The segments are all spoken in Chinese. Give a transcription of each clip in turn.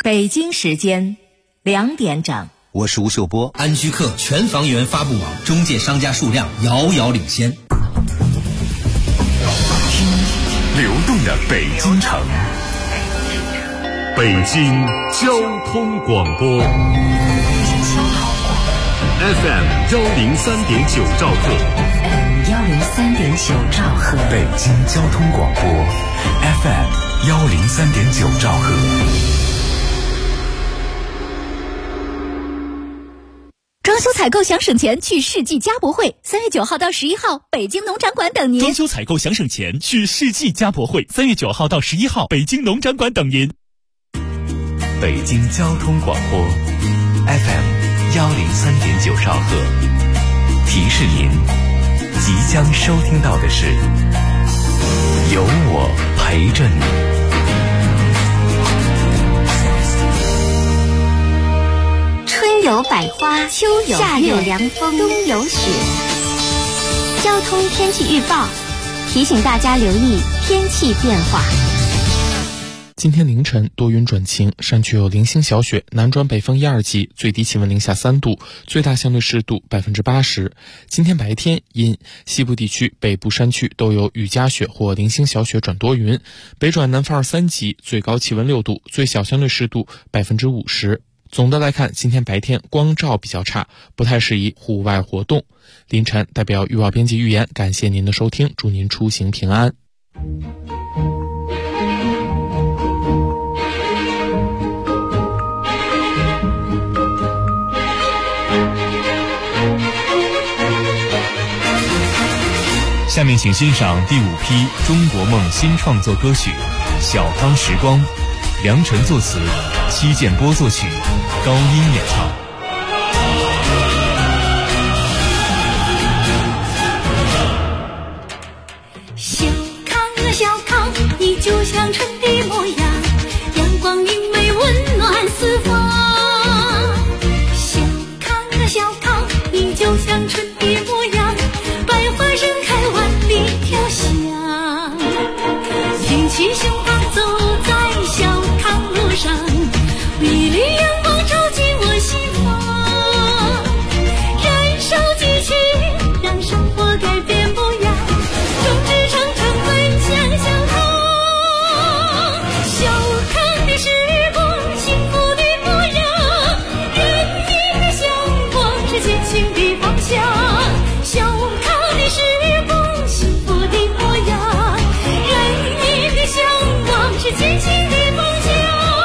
北京时间2点整。 我是吴秀波。 安居客全房源发布网中介商家数量遥遥领先。 流动的北京城，北京交通广播 FM 103.9兆赫 103.9兆赫， 北京交通广播 FM 103.9兆赫。 装修采购想省钱，去世纪家博会，3月9号到11号，北京农展馆等您。 装修采购想省钱，去世纪家博会，3月9号到11号，北京农展馆等您。 北京交通广播 FM 103.9兆赫，提示您，即将收听到的是有我陪着你。 春有百花，秋有夏有凉风，冬有雪。交通天气预报提醒大家留意天气变化。 今天凌晨多云转晴，山区有零星小雪，南转北风1、2级，最低气温零下3度，最大相对湿度80%。今天白天阴，西部地区、北部山区都有雨夹雪或零星小雪转多云，北转南风2、3级，最高气温6度，最小相对湿度50%。总的来看，今天白天光照比较差，不太适宜户外活动。凌晨代表预报编辑预言，感谢您的收听，祝您出行平安。 下面请欣赏第5批中国梦新创作歌曲《小康时光》，梁晨作词，戚建波作曲，高音演唱。 小康啊小康，你就像春的模样，阳光明媚温暖四方。小康啊小康，你就像春的模样，百花盛开万里飘香。挺起胸膛走在小康路上，美丽阳光照进我心房，燃烧激情，让生活改变模样，众志成城奔向小康。小康的时光，幸福的模样，人民的向往是前行的方向。小康的时光，幸福的模样，人民的向往是前行的方向。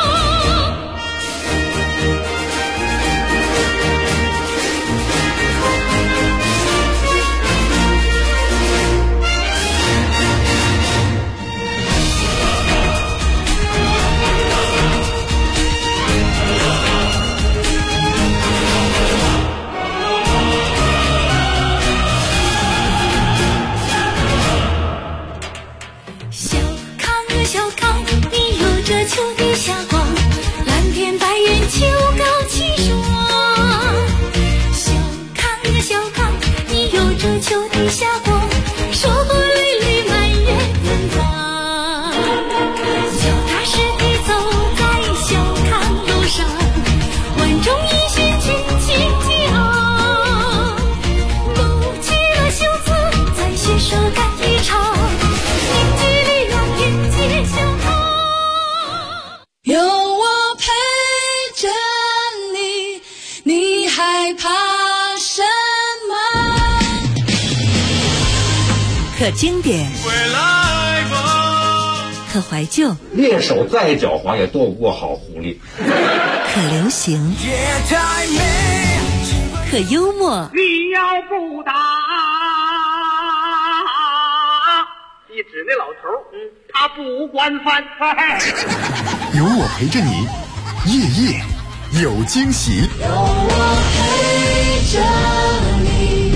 小康啊小康，你有着秋的霞光，蓝天白云秋高气爽。小康啊小康，你有着秋的霞光，收获累累满园芬芳。脚踏实地走在小康路上，万众一心群情激昂，撸起了袖子再携手干一场，凝聚力量迎接小康。有我陪着你，你害怕什么？ 可经典，可怀旧， 猎手再狡猾也躲不过好狐狸。 可流行，可幽默。 你要不打，你指那老头，他不惯犯。 有我陪着你，夜夜有惊喜。 有我陪着你。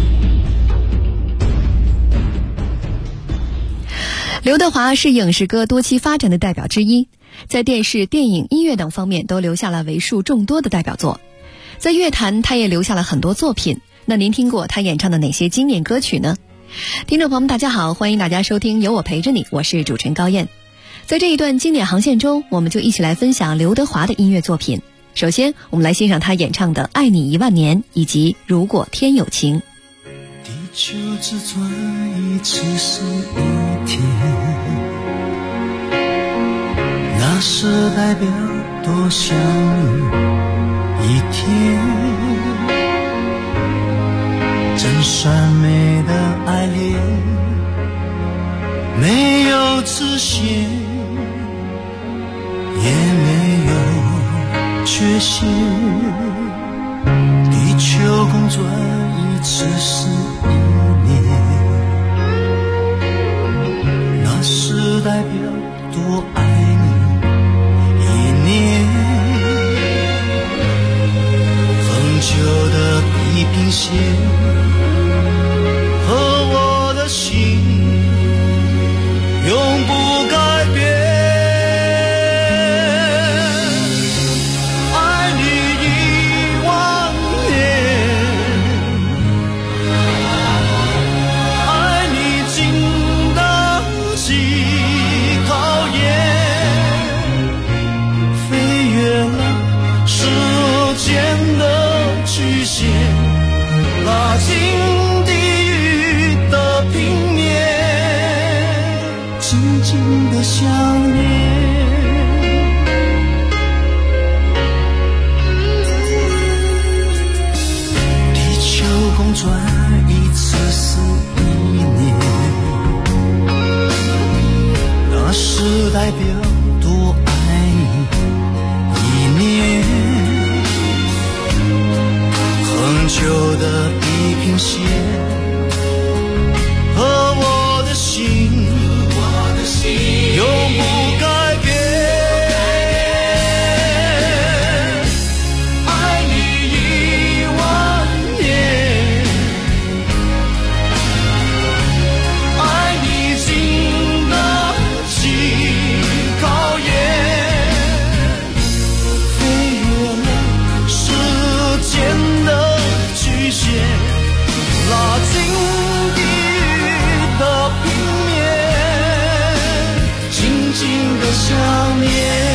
刘德华是影视歌多期发展的代表之一，在电视、电影、音乐等方面都留下了为数众多的代表作。在乐坛，他也留下了很多作品。那您听过他演唱的哪些经典歌曲呢？听众朋友们大家好，欢迎大家收听有我陪着你，我是主持人高燕。 在这一段经典航线中，我们就一起来分享刘德华的音乐作品。首先，我们来欣赏他演唱的《爱你1万年》以及《如果天有情》。 地球只转一次是一天，那是代表多想你一天。真善美的爱恋，没有直线，也没有缺陷。地球公转一次是一年，那是代表多爱你一年。恒久的地平线和我的心永不改变。爱你1万年，爱你经得起考验，飞越了时间的曲线，拉近地狱的平面，静静的想念。地球公转一次是一年，那是代表多爱你一年。恒久的地平线和我的心永不改变。爱你1万年，爱你经得起考验，飞越了时间的曲线，拉近地狱的平面，静静的想念。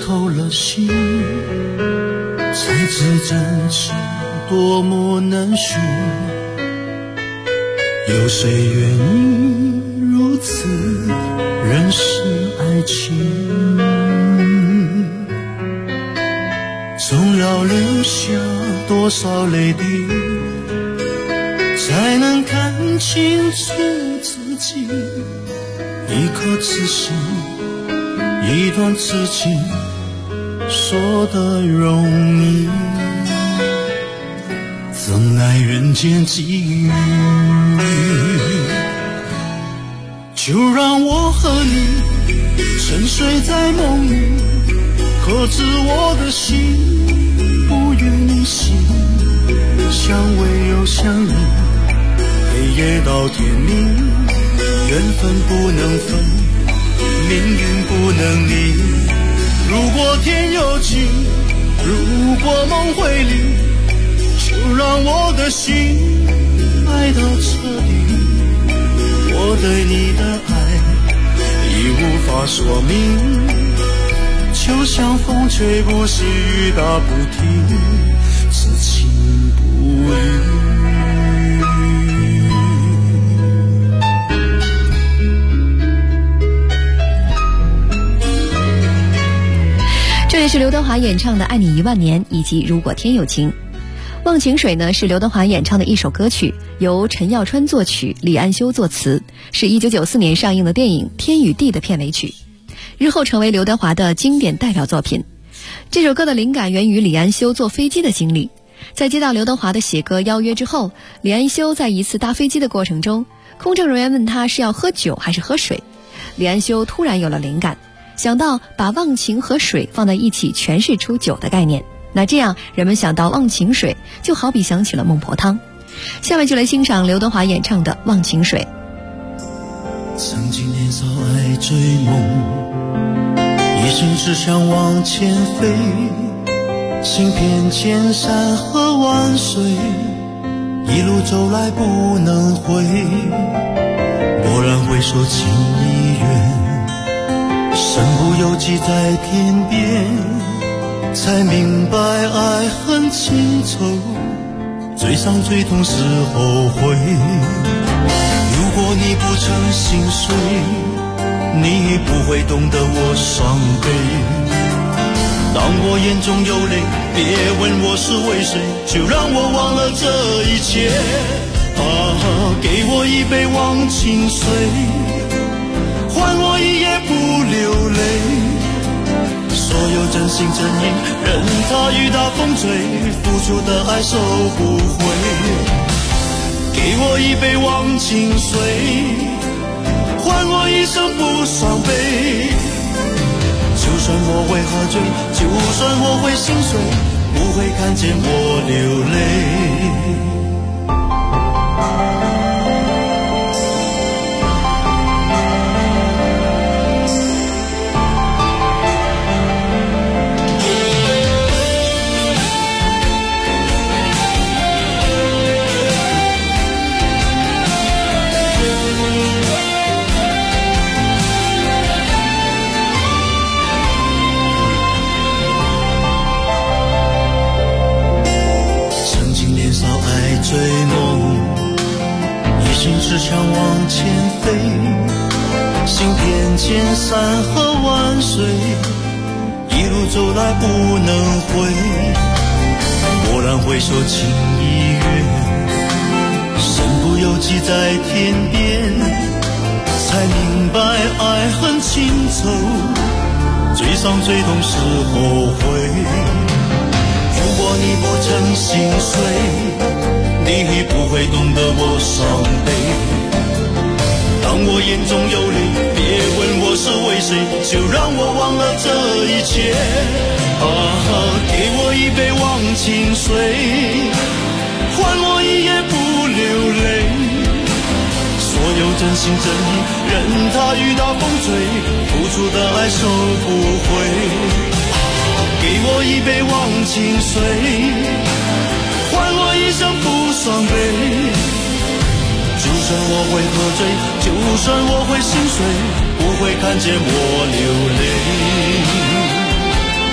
透了心，才知真情多么难寻。有谁愿意如此认识爱情？总要流下多少泪滴，才能看清楚自己？一颗痴心，一段痴情，说得容易，怎奈人间际遇。就让我和你沉睡在梦里，可知我的心不与你醒，相偎又相依，黑夜到天明，缘分不能分，命运不能离。如果天有情，如果梦会离，就让我的心爱到彻底。我对你的爱已无法说明，就像风吹不息，雨打不停，此情不渝。 这里是刘德华演唱的《爱你10000年》以及《如果天有情》。《忘情水》呢是刘德华演唱的一首歌曲，由陈耀川作曲，李安修作词，是1994年上映的电影《天与地》的片尾曲，日后成为刘德华的经典代表作品。这首歌的灵感源于李安修坐飞机的经历。在接到刘德华的写歌邀约之后，李安修在一次搭飞机的过程中，空乘人员问他是要喝酒还是喝水，李安修突然有了灵感，想到把忘情和水放在一起诠释出酒的概念。那这样人们想到忘情水，就好比想起了孟婆汤。下面就来欣赏刘德华演唱的《忘情水》。 曾经年少爱追梦，一心只想往前飞，行遍千山和万水，一路走来不能回。蓦然回首情已远，身不由己在天边，才明白爱恨情仇，最伤最痛是后悔。如果你不曾心碎，你不会懂得我伤悲。当我眼中有泪，别问我是为谁，就让我忘了这一切。给我一杯忘情水，换我一夜不流泪。所有真心真意，任它雨打风吹，付出的爱收不回。给我一杯忘情水，换我一生不伤悲。就算我会喝醉，就算我会心碎，不会看见我流泪。追梦，一心只想往前飞，行遍千山和万水，一路走来不能回。蓦然回首情已远，身不由己在天边，才明白爱恨情仇，最伤最痛是后悔。如果你不曾心碎，你不会懂得我伤悲。当我眼中有泪，别问我是为谁，就让我忘了这一切。给我一杯忘情水，换我一夜不流泪。所有真心真意，任它雨打风吹，付出的爱收不回。给我一杯忘情水，换我一生不伤悲。就算我会喝醉，就算我会心碎，不会看见我流泪。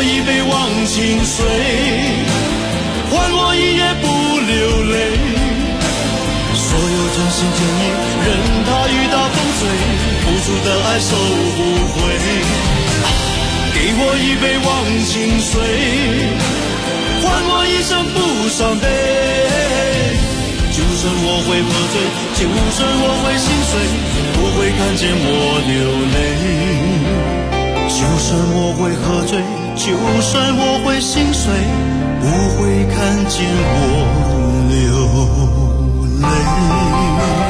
我一杯忘情水，换我一夜不流泪。所有真心真意，任它雨打风吹，付出的爱收不回。给我一杯忘情水，换我一生不伤悲。就算我会喝醉，就算我会心碎，不会看见我流泪。就算我会喝醉，就算我会心碎，不会看见我流泪。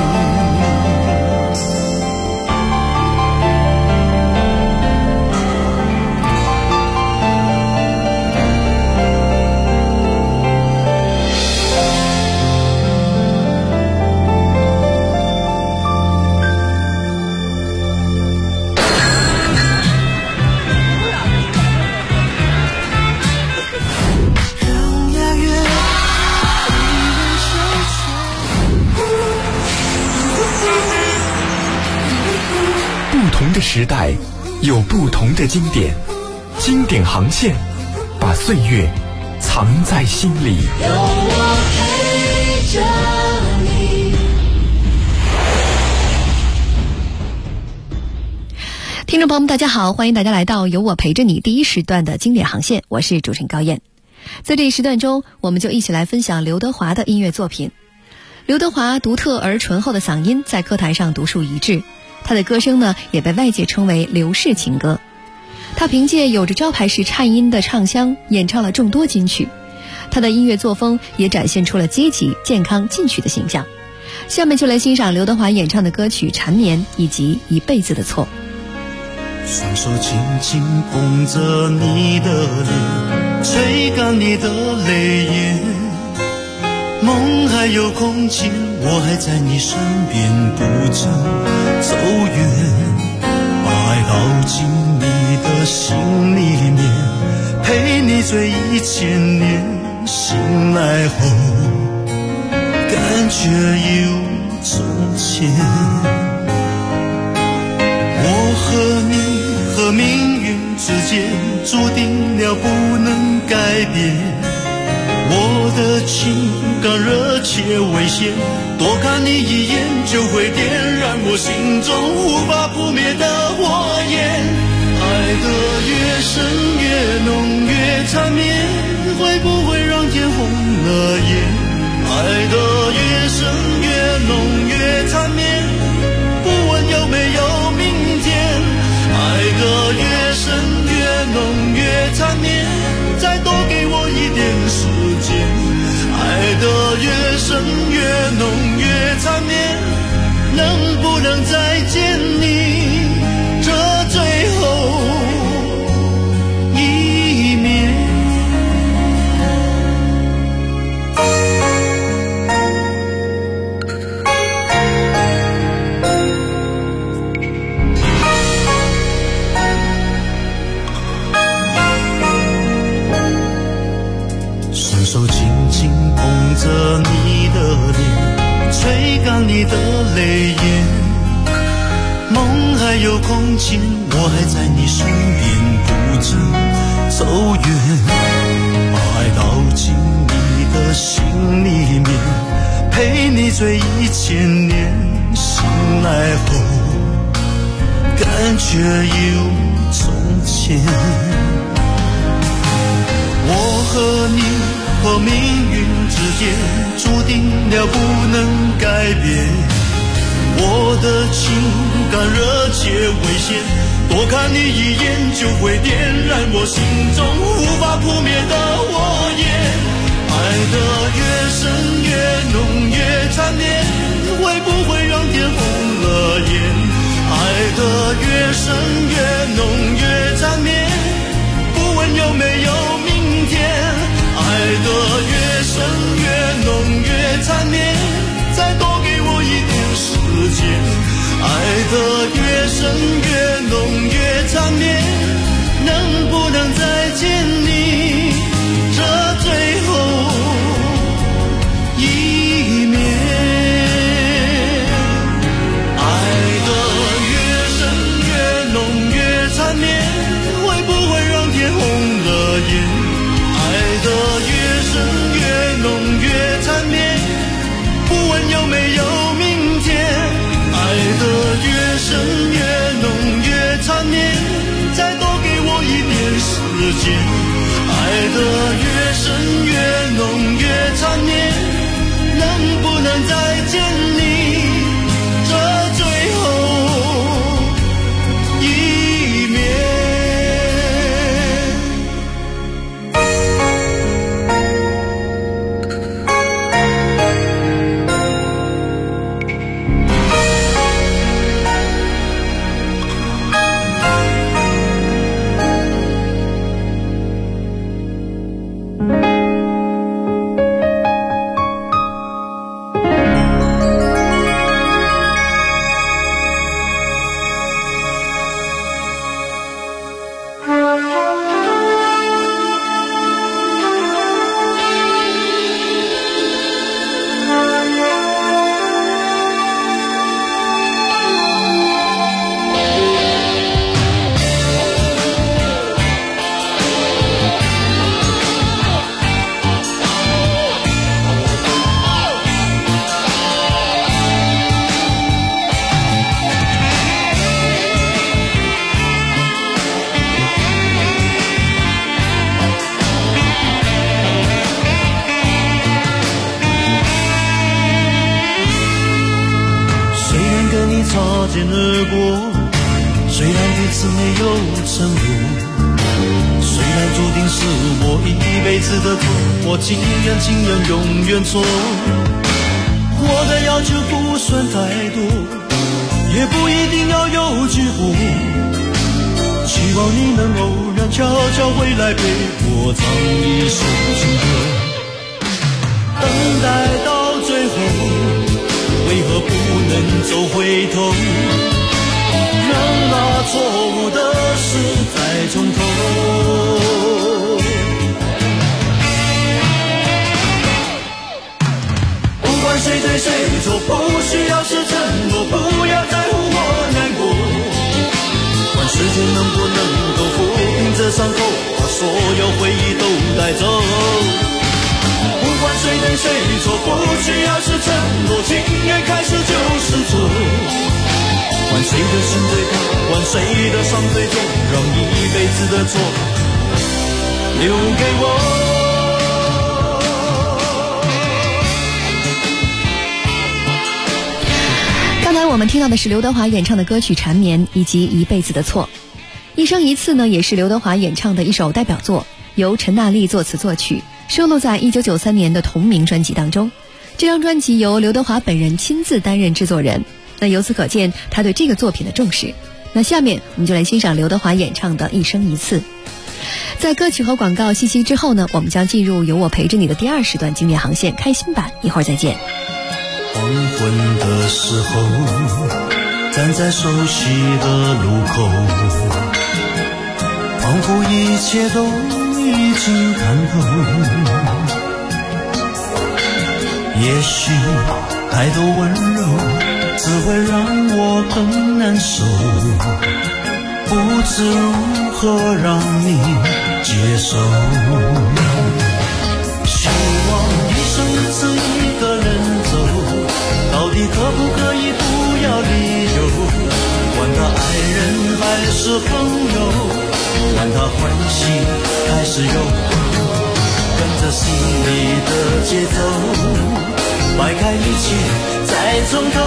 不同的时代有不同的经典，经典航线把岁月藏在心里。有我陪着你。 听众朋友们大家好，欢迎大家来到有我陪着你第一时段的经典航线，我是主持人高燕。在这一时段中，我们就一起来分享刘德华的音乐作品。刘德华独特而醇厚的嗓音在歌坛上独树一帜，他的歌声呢也被外界称为刘氏情歌。他凭借有着招牌式颤音的唱腔演唱了众多金曲，他的音乐作风也展现出了积极、健康、进取的形象。下面就来欣赏刘德华演唱的歌曲《缠绵》以及《一辈子的错》。 双手轻轻捧着你的脸，吹干你的泪眼，梦还有空间，我还在你身边，不曾走远，把爱倒进你的心里面，陪你醉1000年，醒来后感觉有从前。我和你和命运之间注定了不能改变，我的情感热切危险，多看你一眼就会点燃我心中无法扑灭的火焰。爱得越深越浓越缠绵，会不会让天红了眼？爱得越深越浓越缠绵，不问有没有明天。爱得越深越浓越缠绵，再多给我一点时间。爱得越深越浓越缠绵，能不能再见你这最后一面？双手紧紧捧着你的脸，吹干你的泪眼，梦还有空间，我还在你身边，不曾走远，把爱倒进你的心里面，陪你醉1000年，醒来后感觉有从前。我和你和命运之间注定了不能改变，我的情感热切危险，多看你一眼就会点燃我心中无法扑灭的火焰。爱得越深越浓越缠绵，会不会让天红了眼？爱得越深越浓越缠绵，不问有没有明天。爱得越深越浓越缠绵，再多给我一点时间。爱得越深越浓越缠绵，能不能再见你这最后一面？爱得越深越浓越缠绵， 间，爱得越深越浓越缠绵，能不能再见你这最后一面？虽然彼此没有承诺，虽然注定是我一辈子的错，我情愿永远错。我的要求不算太多，也不一定要有结果，希望你能偶然悄悄回来陪我唱一首情歌。等待到最后，为何不能走回头，让那错误的事再从头。不管谁对谁错，不需要是承诺，不要在乎我难过。管时间能不能够抚平这伤口，把所有回忆都带走。不管谁对谁错，不需要是承诺，情愿开始就是错。换谁的心最痛，换谁的伤最重，让一辈子的错留给我。 刚才我们听到的是刘德华演唱的歌曲《缠绵》以及《一辈子的错》。一生一次呢，也是刘德华演唱的一首代表作，由陈大力作词作曲，收录在1993年的同名专辑当中。这张专辑由刘德华本人亲自担任制作人，那由此可见他对这个作品的重视。那下面我们就来欣赏刘德华演唱的《一生一次》。在歌曲和广告信息之后呢，我们将进入有我陪着你的第2时段经典航线开心版，一会儿再见。 黄昏的时候，站在熟悉的路口，仿佛一切都已经看透。也许太多温柔只会让我更难受，不知如何让你接受。希望一生一次一个人走，到底可不可以不要理由，管他爱人还是朋友，管他欢喜还是忧，跟着心里的节奏，摆开一切再从头，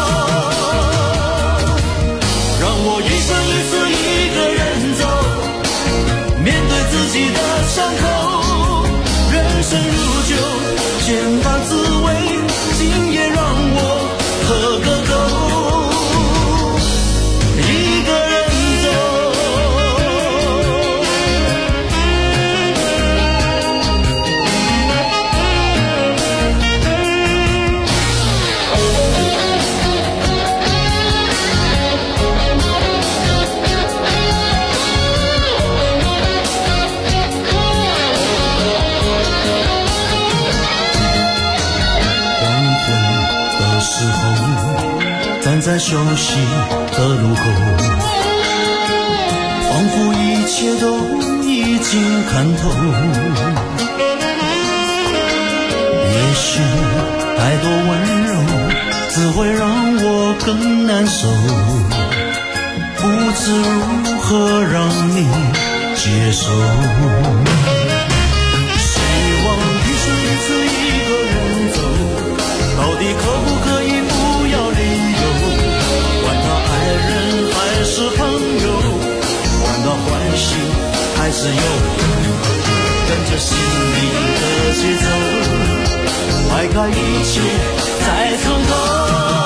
让我一生一次一个人走，面对自己的伤口，人生如酒，千般滋味，今夜让我喝个够，一个人站在熟悉的路口，仿佛一切都已经看透。也许太多温柔只会让我更难受，不知如何让你接受。希望一生一次一个人走，到底可不可以不要理由？管他爱人还是朋友，管他欢喜还是忧，跟着心里的节奏，摆开一切再从头。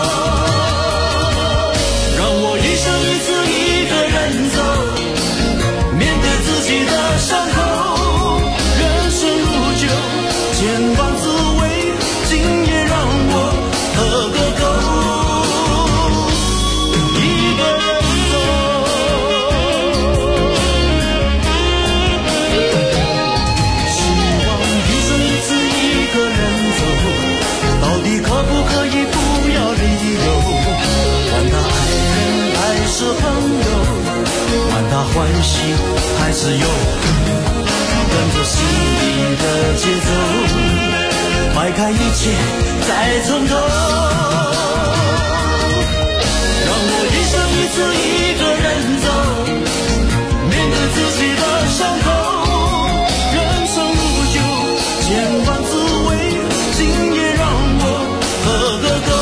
让我一生一次一个人走，面对自己的伤口，人生如酒，千般滋味，今夜让我喝个够，一个人走。希望一生一次一个人走，到底可不可以不要理由？管他爱人还是朋友，管他欢喜还是忧，跟着心里的节奏，摆开一切再从头。让我一生一次一个人走，面对自己的伤口，人生如酒，千般滋味，今夜让我喝个够。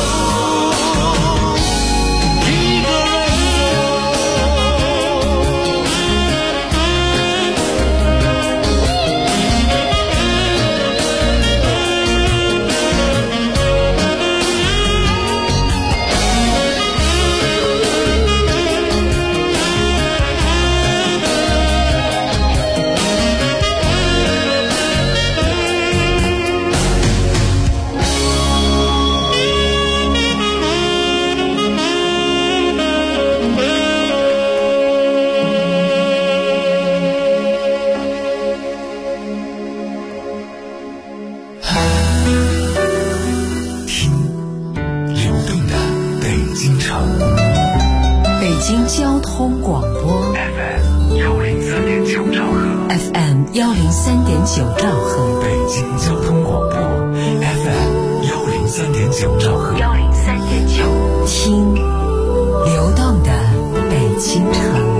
交通广播 FM 103.9兆赫 FM 103.9兆赫， 北京交通广播 FM 103.9兆赫 103.9， 听流动的北京城。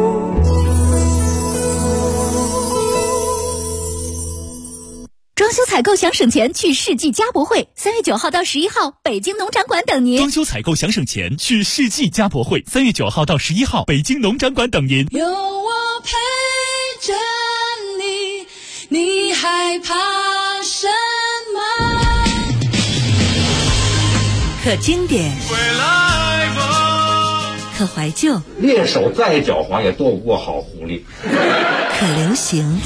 装修采购想省钱，去世纪家博会，3月9号到11号，北京农展馆等您。 装修采购想省钱，去世纪家博会，3月9号到11号，北京农展馆等您。 有我陪着你，你害怕什么？ 可经典，可怀旧， 猎手再狡猾也斗不过好狐狸。 可流行，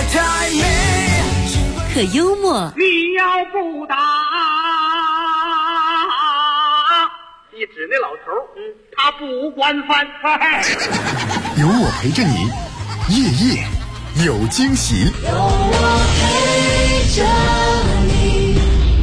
可幽默。 你要不打，一指那老头，他不惯犯。 有我陪着你，夜夜有惊喜。 有我陪着你。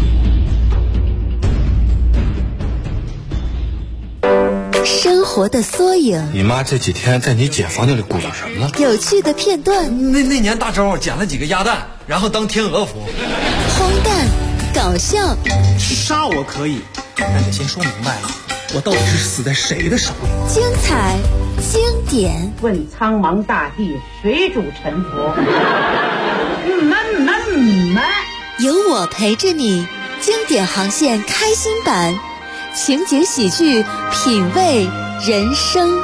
生活的缩影， 你妈这几天在你姐房间里鼓捣什么了？ 有趣的片段。 那年大周捡了几个鸭蛋，然后当天鹅服。 荒诞，搞笑。 杀我可以，但得先说明白了，我到底是死在谁的手里？ 精彩，经典。 问苍茫大地，谁主沉浮？ 有我陪着你，经典航线开心版。情景喜剧，品味人生。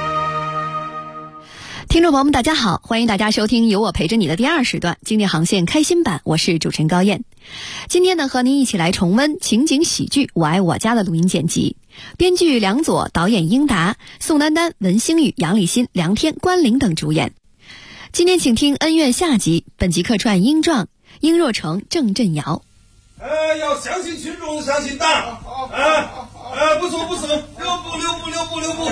听众朋友们大家好，欢迎大家收听有我陪着你的第2时段经典航线开心版，我是主持人高燕。今天呢，和您一起来重温情景喜剧《我爱我家》的录音剪辑，编剧梁左，导演英达，宋丹丹、文星宇、杨立新、梁天、关凌等主演。今天请听恩怨下集，本集客串英壮、殷若成、郑振尧。 要相信群众，相信党。不错，六步。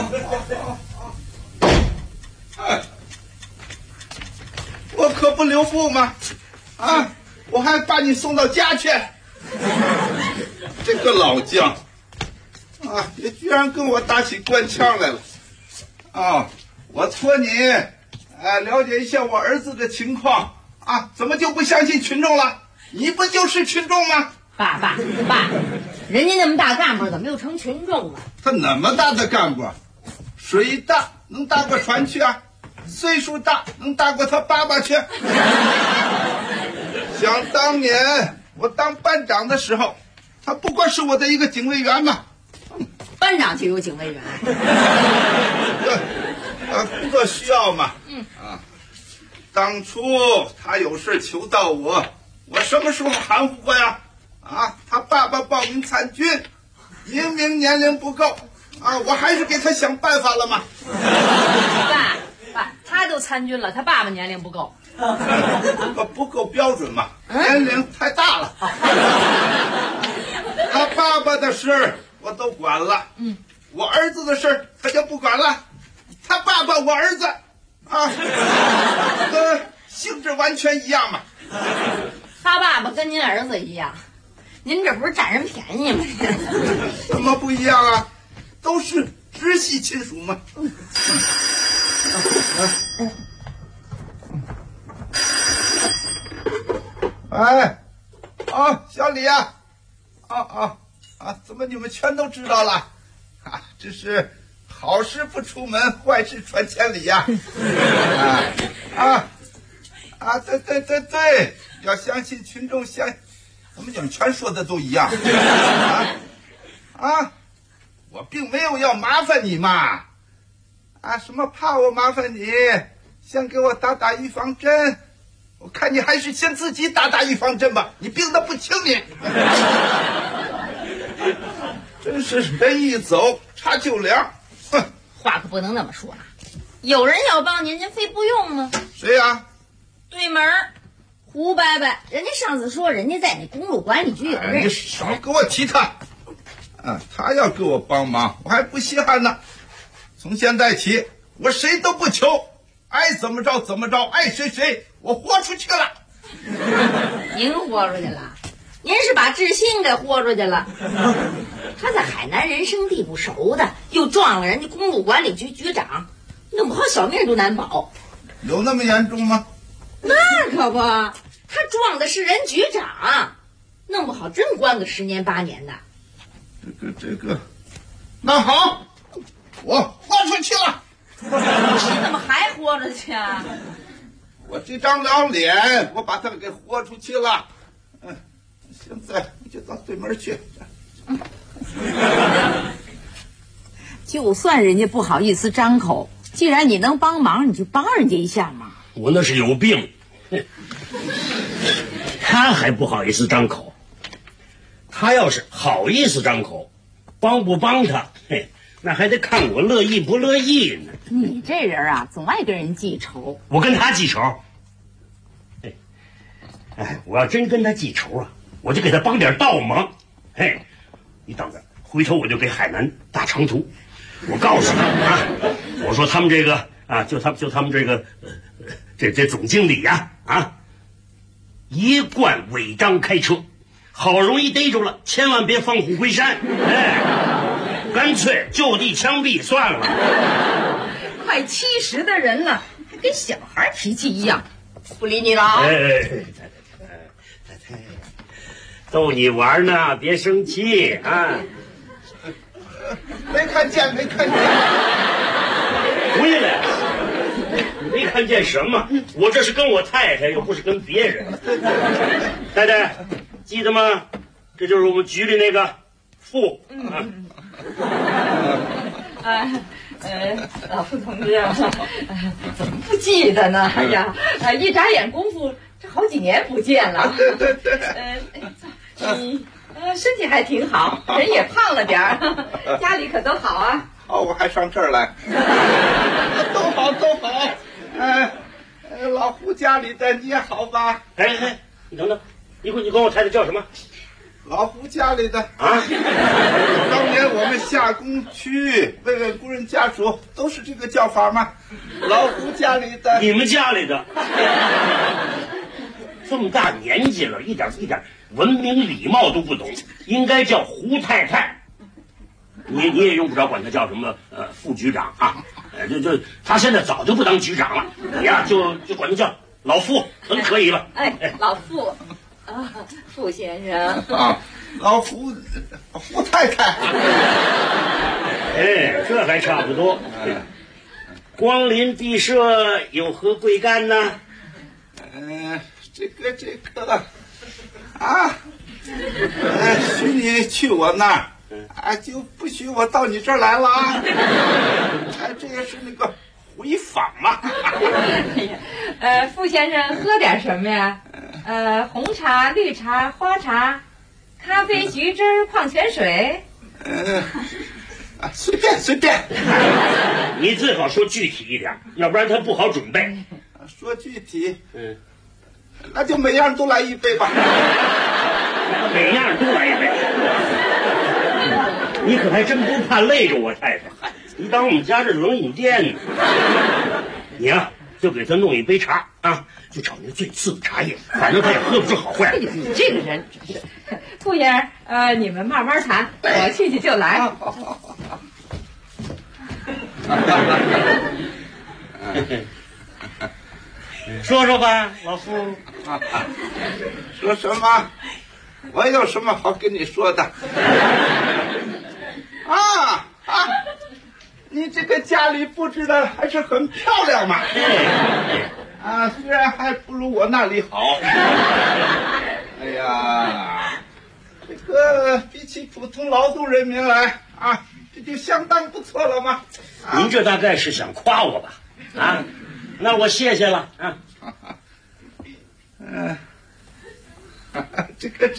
我可不留步吗？我还把你送到家去。这个老将也居然跟我打起官腔来了。我托你了解一下我儿子的情况怎么就不相信群众了？你不就是群众吗？ 爸，人家那么大干部怎么又成群众了？ 他那么大的干部，水大能搭个船去啊？ 岁数大，能大过他爸爸去。想当年我当班长的时候，他不过是我的一个警卫员嘛。 班长就有警卫员。 工作需要嘛。当初他有事求到我，我什么时候含糊过呀？他爸爸报名参军，明明年龄不够，我还是给他想办法了嘛。 爸，他都参军了，他爸爸年龄不够。 不够标准嘛，年龄太大了。他爸爸的事我都管了，我儿子的事他就不管了。他爸爸我儿子性质完全一样嘛。 他爸爸跟您儿子一样，您这不是占人便宜吗？ 怎么不一样啊？都是直系亲属嘛。小李啊，怎么你们全都知道了？这是好事不出门，坏事传千里呀。对，要相信群众，怎么你们全说的都一样？我并没有要麻烦你嘛。什么怕我麻烦你，先给我打预防针。我看你还是先自己打预防针吧，你病得不轻你。真是人一走差就凉。 话可不能那么说啊，有人要帮您，您非不用吗？ 谁呀？ 对门胡伯伯，人家上次说人家在你公路管理局有认识。 你少给我提他。他要给我帮忙，我还不稀罕呢。从现在起，我谁都不求，爱怎么着怎么着，爱谁我豁出去了。 您豁出去了？您是把志信给豁出去了。他在海南人生地不熟的，又撞了人家公路管理局局长，弄不好小命都难保。 有那么严重吗？ 那可不，他撞的是人局长，弄不好真关个10年8年的。 这个，那好，我豁出去了。 你怎么还豁出去啊？ 我这张老脸，我把他给豁出去了。现在你就到对门去。 就算人家不好意思张口，既然你能帮忙，你就帮人家一下嘛。 我那是有病，他还不好意思张口。他要是好意思张口，帮不帮他，那还得看我乐意不乐意呢。 你这人啊，总爱跟人记仇。 我跟他记仇？我要真跟他记仇啊，我就给他帮点倒忙。你等着，回头我就给海南打长途。我告诉他我说他们这个就他们这个这总经理一贯违章开车，好容易逮住了，千万别放虎归山。干脆就地枪毙算了。 快70的人了，还跟小孩脾气一样。不理你了啊！ 逗你玩呢，别生气啊！ 没看见。 回来，没看见什么？我这是跟我太太，又不是跟别人。太太，记得吗？这就是我们局里那个副。 老傅同志啊，怎么不记得呢？哎呀，一眨眼功夫，这好几年不见了。 对。 你身体还挺好，人也胖了点儿，家里可都好啊。 我还上这儿来。都好。老胡家里的你也好吧？ 你等等，你管我太太叫什么？ 老胡家里的当年我们下工区慰工人家属都是这个叫法吗？老胡家里的， 你们家里的，这么大年纪了，一点文明礼貌都不懂，应该叫胡太太。你也用不着管他叫什么副局长他现在早就不当局长了，你呀就管他叫老傅，很可以了。 老傅。傅先生老胡太太。 这还差不多。 光临地社有何贵干呢？ 这个啊，许你去我那儿，就不许我到你这儿来了啊！这也是那个回访嘛。 傅先生喝点什么呀？红茶、绿茶、花茶、咖啡、橘汁、矿泉水。 随便。 你最好说具体一点，要不然他不好准备。 说具体，那就每样都来一杯吧。 每样都来一杯。你可还真不怕累着我太太？你当我们家这冷饮店呢？你呀，就给他弄一杯茶啊，就找那最次的茶叶，反正他也喝不出好坏。 你这个人真是。傅先生，你们慢慢谈，我去就来。 说说吧，老傅。 说什么？我有什么好跟你说的？你这个家里布置的还是很漂亮嘛。虽然还不如我那里好。哎呀，这个比起普通劳动人民来这就相当不错了嘛。 您这大概是想夸我吧？那我谢谢了啊。 这个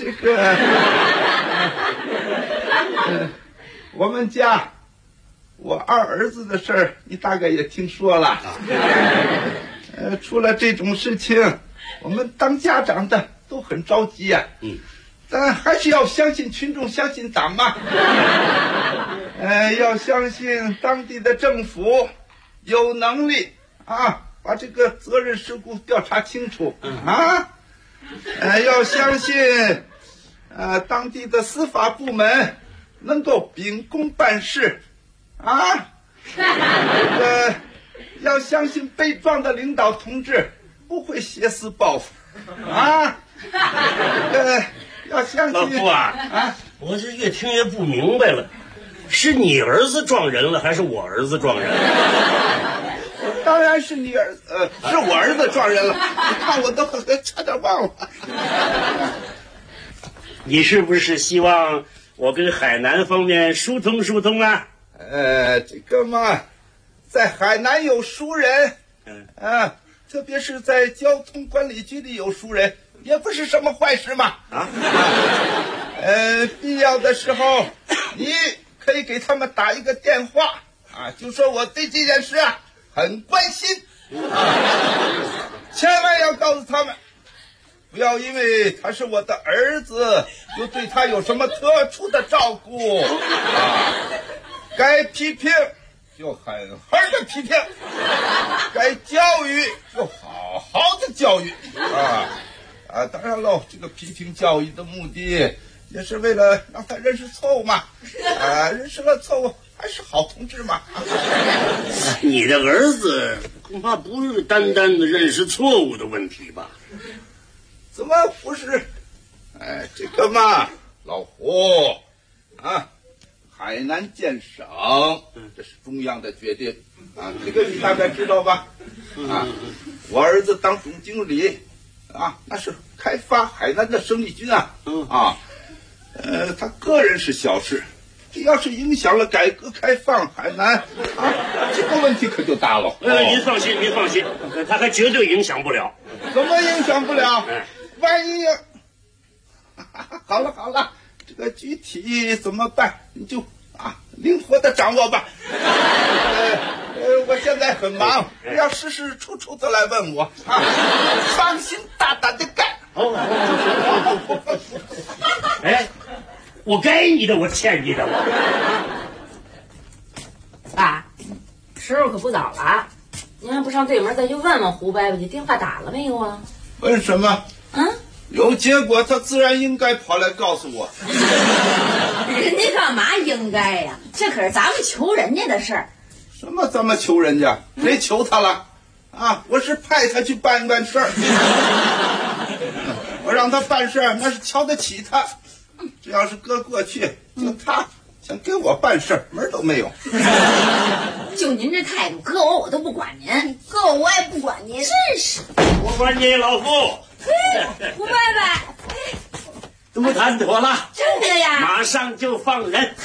我们家我二儿子的事儿，你大概也听说了。出了这种事情，我们当家长的都很着急呀。但还是要相信群众，相信党嘛。要相信当地的政府有能力把这个责任事故调查清楚要相信当地的司法部门能够秉公办事要相信被撞的领导同志不会挟私报复要相信。 老傅我是越听越不明白了，是你儿子撞人了，还是我儿子撞人了？ 当然是你儿子，是我儿子撞人了。你看我都差点忘了。 你是不是希望我跟海南方面疏通啊？ 这个嘛，在海南有熟人，特别是在交通管理局里有熟人，也不是什么坏事嘛。必要的时候，你可以给他们打一个电话就说我对这件事很关心千万要告诉他们，不要因为他是我的儿子就对他有什么特殊的照顾该批评就狠狠的批评，该教育就好好的教育当然喽，这个批评教育的目的也是为了让他认识错误嘛认识了错误还是好同志嘛你的儿子恐怕不是单单的认识错误的问题吧？ 怎么不是？这个嘛，老胡海南建省这是中央的决定这个你大概知道吧我儿子当总经理那是开发海南的生力军他个人是小事，这要是影响了改革开放海南这个问题可就大了。 您放心，他还绝对影响不了。 怎么影响不了？万一好了，这个具体怎么办你就灵活的掌握吧。我现在很忙，要事事处处都来问我放心大胆的干。 我该你的，我欠你的。 爸，时候可不早了，您还不上对门再去问问胡伯伯去，电话打了没有啊？ 问什么？有结果他自然应该跑来告诉我。 人家干嘛应该呀？这可是咱们求人家的事儿。 什么咱们求人家？谁求他了？我是派他去办事儿。我让他办事儿，那是瞧得起他。这要是搁过去，就他想给我办事儿，门儿都没有。 就您这态度，搁我都不管您， 搁我也不管您。 真是， 我管你老夫。 胡伯伯， 都谈妥了， 真的呀？ 马上就放人。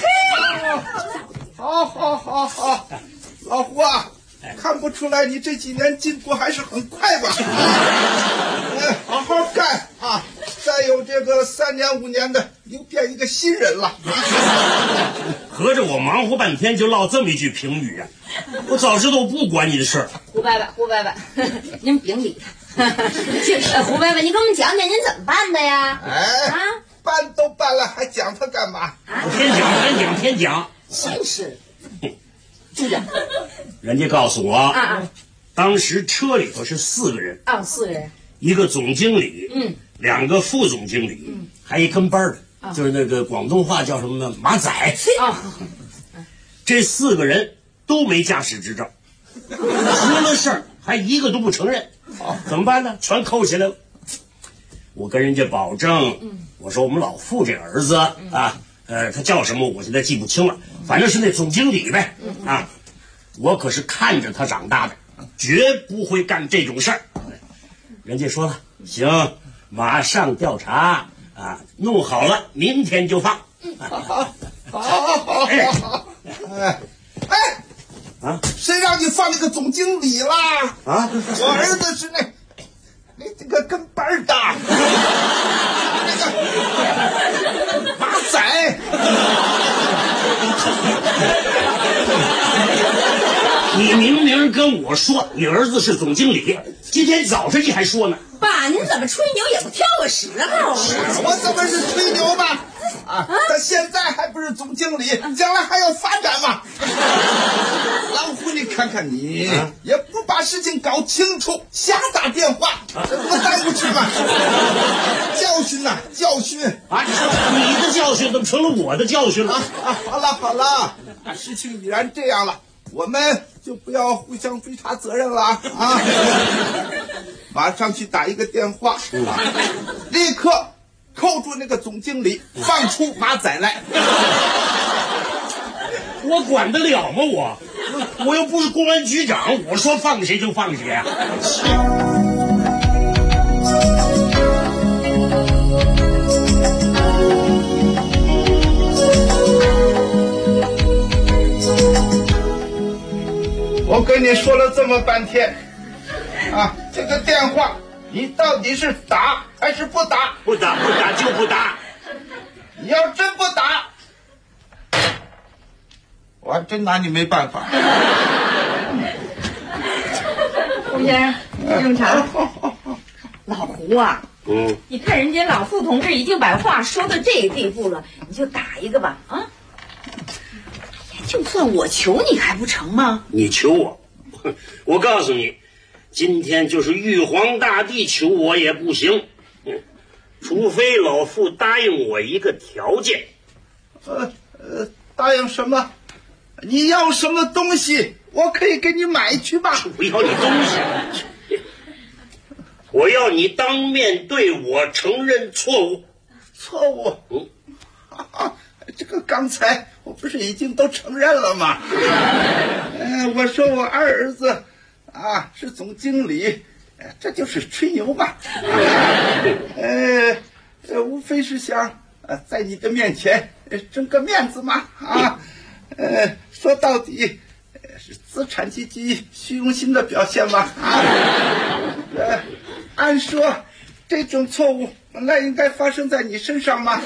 好，老胡啊，看不出来你这几年进步还是很快吧？好好干啊！再有这个3年5年的，又变一个新人了。 合着我忙活半天就落这么一句评语啊！我早知道不管你的事儿。 胡伯伯，您别理他。胡伯伯，您给我们讲讲您怎么办的呀？ 办都办了，还讲他干嘛？ 天讲。 真是。组长， 人家告诉我，当时车里头是4个人 ，4个人， 一个总经理，2个副总经理，还一跟班的，就是那个广东话叫什么呢？马仔。这4个人都没驾驶执照，出了事儿还一个都不承认，怎么办呢？全扣起来了。我跟人家保证，我说我们老傅这儿子他叫什么我现在记不清了，反正是那总经理呗，我可是看着他长大的，绝不会干这种事儿。人家说了，行，马上调查弄好了明天就放。 好。谁让你放那个总经理啦？我儿子是那这个跟班的，马仔。 你明明跟我说你儿子是总经理，今天早晨你还说呢。 爸，您怎么吹牛也不挑个时候？ 我怎么是吹牛吧？他现在还不是总经理，将来还要发展嘛。老胡，你看看你，也不把事情搞清楚，瞎打电话，这不耽误去吗？教训呐，教训！ 你的教训怎么成了我的教训了？ 好了，事情已然这样了，我们就不要互相追查责任了马上去打一个电话，立刻扣住那个总经理，放出马仔来。 我管得了吗？我又不是公安局长，我说放谁就放谁啊！ 我跟你说了这么半天，这个电话你到底是打还是不打？ 不打就不打。 你要真不打，我还真拿你没办法。 胡先生，用茶。 老胡啊，你看人家老傅同志已经把话说到这个地步了，你就打一个吧就算我求你还不成吗？ 你求我，我告诉你，今天就是玉皇大帝求我也不行，除非老傅答应我一个条件。 答应什么？你要什么东西，我可以给你买去吧。 不要你东西，我要你当面对我承认错误。 错误？这个刚才我不是已经都承认了吗？我说我二儿子是总经理，这就是吹牛嘛。无非是想在你的面前争个面子嘛。说到底是资产阶级虚荣心的表现嘛。按说这种错误本来应该发生在你身上嘛。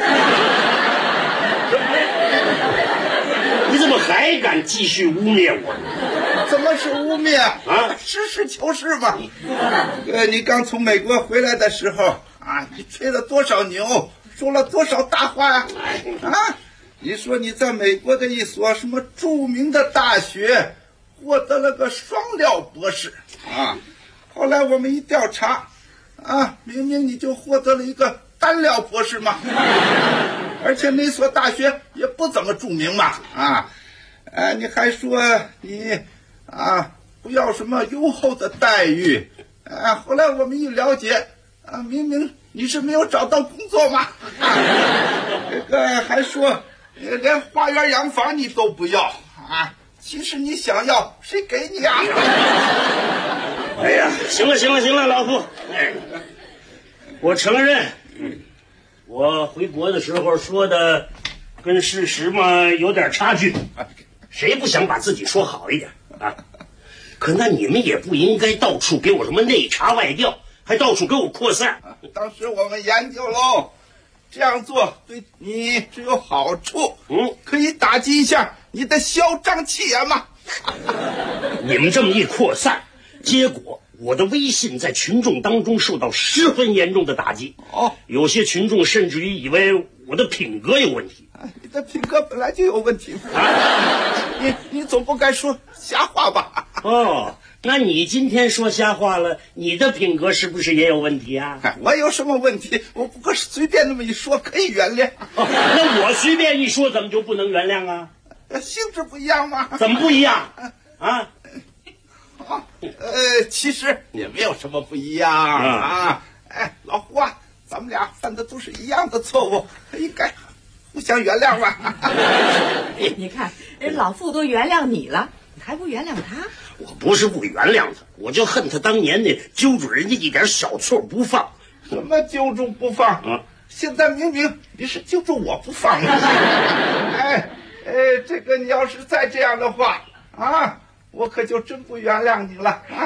你怎么还敢继续污蔑我？ 怎么是污蔑实事求是嘛。你刚从美国回来的时候你吹了多少牛，说了多少大话呀？你说你在美国的一所什么著名的大学获得了个双料博士后来我们一调查明明你就获得了一个单料博士嘛。而且那所大学也不怎么著名嘛你还说你不要什么优厚的待遇后来我们一了解明明你是没有找到工作嘛。这个还说连花园洋房你都不要啊？其实你想要，谁给你啊？ 哎呀，行了，老傅，我承认，我回国的时候说的跟事实嘛有点差距，谁不想把自己说好一点啊？可那你们也不应该到处给我什么内查外调，还到处给我扩散。 当时我们研究喽，这样做对你只有好处，可以打击一下你的嚣张气焰嘛。 你们这么一扩散，结果我的威信在群众当中受到十分严重的打击。有些群众甚至于以为我的品格有问题。 你的品格本来就有问题你总不该说瞎话吧？ 那你今天说瞎话了，你的品格是不是也有问题啊？ 我有什么问题？我不过是随便那么一说，可以原谅。 那我随便一说，怎么就不能原谅啊？ 性质不一样吗？ 怎么不一样啊？ 其实也没有什么不一样啊。老胡啊，咱们俩犯的都是一样的错误，应该互相原谅吧。 你看人老傅都原谅你了，你还不原谅他？ 我不是不原谅他，我就恨他当年的揪住人家一点小错不放。 什么揪住不放啊？现在明明你是揪住我不放了。这个你要是再这样的话啊，我可就真不原谅你了啊。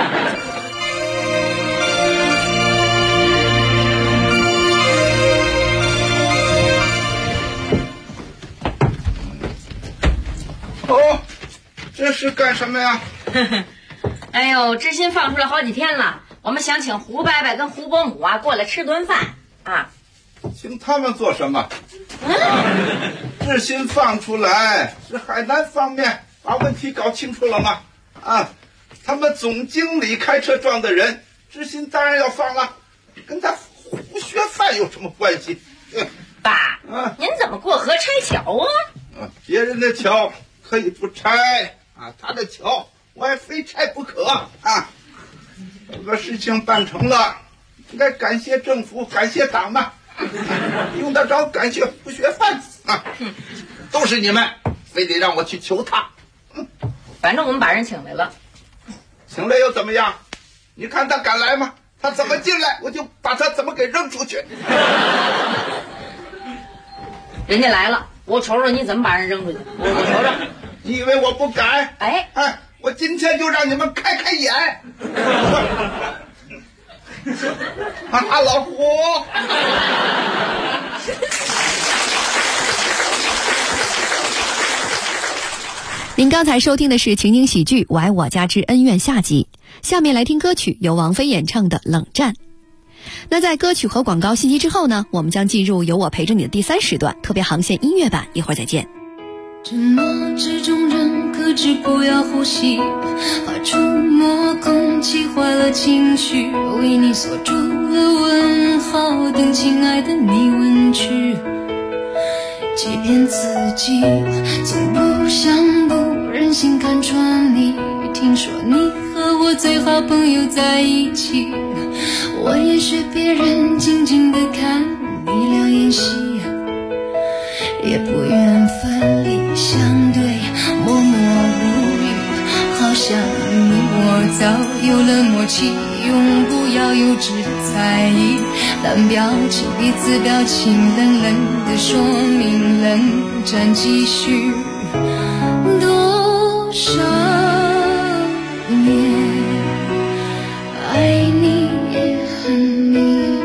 这是干什么呀？ 哎呦，知心放出来好几天了，我们想请胡伯伯跟胡伯母啊过来吃顿饭啊。 请他们做什么？知心放出来是海南方面把问题搞清楚了吗？他们总经理开车撞的人，知心当然要放了，跟他胡学范有什么关系？ 爸，您怎么过河拆桥啊？ 别人的桥可以不拆他的桥我也非拆不可啊！这个事情办成了，应该感谢政府，感谢党嘛，用得着感谢胡学范都是你们，非得让我去求他。 反正我们把人请来了， 请来又怎么样？你看他敢来吗？他怎么进来，我就把他怎么给扔出去。 人家来了，我瞅瞅你怎么把人扔出去。我瞅瞅。 你以为我不敢？我今天就让你们开开眼。老胡。 您刚才收听的是情景喜剧《我爱我家之恩怨》下集，下面来听歌曲，由王菲演唱的《冷战》。那在歌曲和广告信息之后呢，我们将进入有我陪着你的第3时段特别航线音乐版，一会儿再见。 沉默之中仍克制不要呼吸，怕触摸空气坏了情绪，为你锁住了问号，等亲爱的你问句，欺骗自己，从不想不忍心看穿你，听说你和我最好朋友在一起，我也学别人静静地看你俩演戏，也不愿分离相对，默默无语，好像你我早有了默契，永不要幼稚在意，但表情彼此表情冷冷的说明冷战继续多少年，爱你也恨你，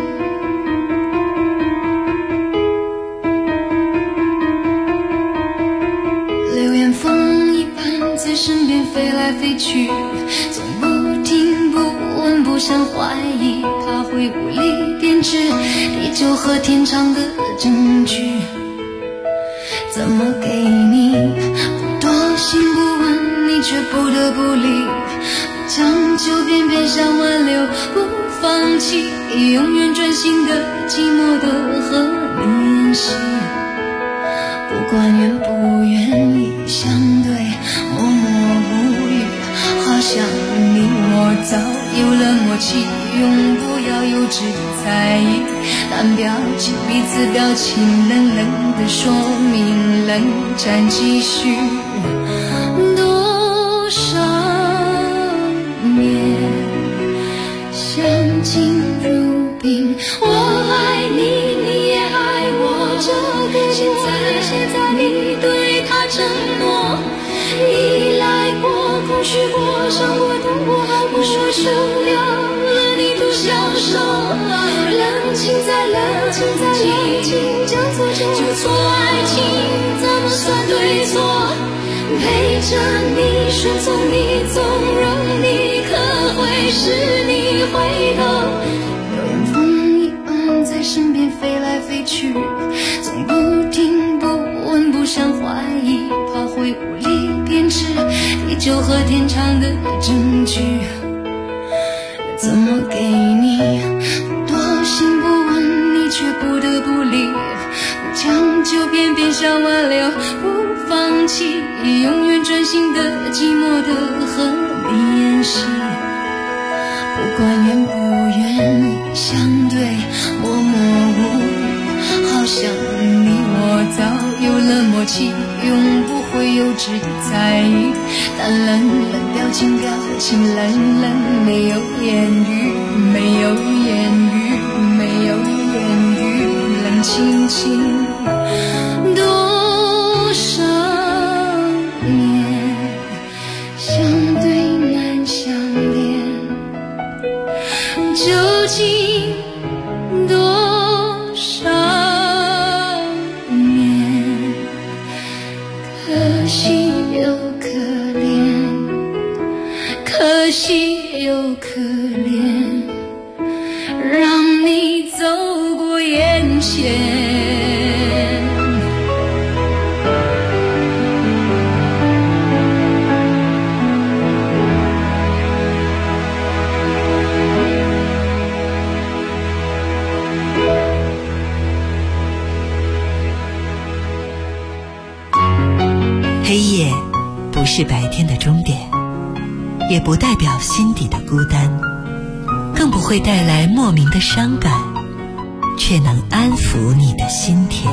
流言风一般在身边飞来飞去，总不听不问不想怀疑，他会无力编织地久和天长的证据，怎么给你不多心不问，你却不得不理，不将就偏偏想挽留，不放弃，永远专心的寂寞的和你演戏，不管愿不愿意相对，默默无语，好像你我早有了默契，永不要幼稚在意， 难表情，彼此表情冷冷的说明冷战继续多少年，相敬如宾，我爱你，你也爱我，现在你对他承诺，依赖过，空虚过，伤过，痛过，我说成了你多享受，冷静再冷静再冷静，将错就错，爱情怎么算对错？陪着你，顺从你，纵容你，可会是你回头？有人风一般在身边飞来飞去，总不听不问，不想怀疑，怕会无力编织地久和天长的证据。怎么给你多心不问，你却不得不理，不将就偏偏想挽留，不放弃，永远专心的寂寞的和你演戏，不管愿不愿意相对默无，好像你我早有了默契，永不会有质疑在意，但冷冷表情冷冷，没有言语，没有言语，没有言语，冷清清多少年，相对难相恋，究竟多少年，可惜又可怜，可惜又可怜，让你走过眼前。 黑夜不是白天的终点，也不代表心底的孤单，更不会带来莫名的伤感，却能安抚你的心田。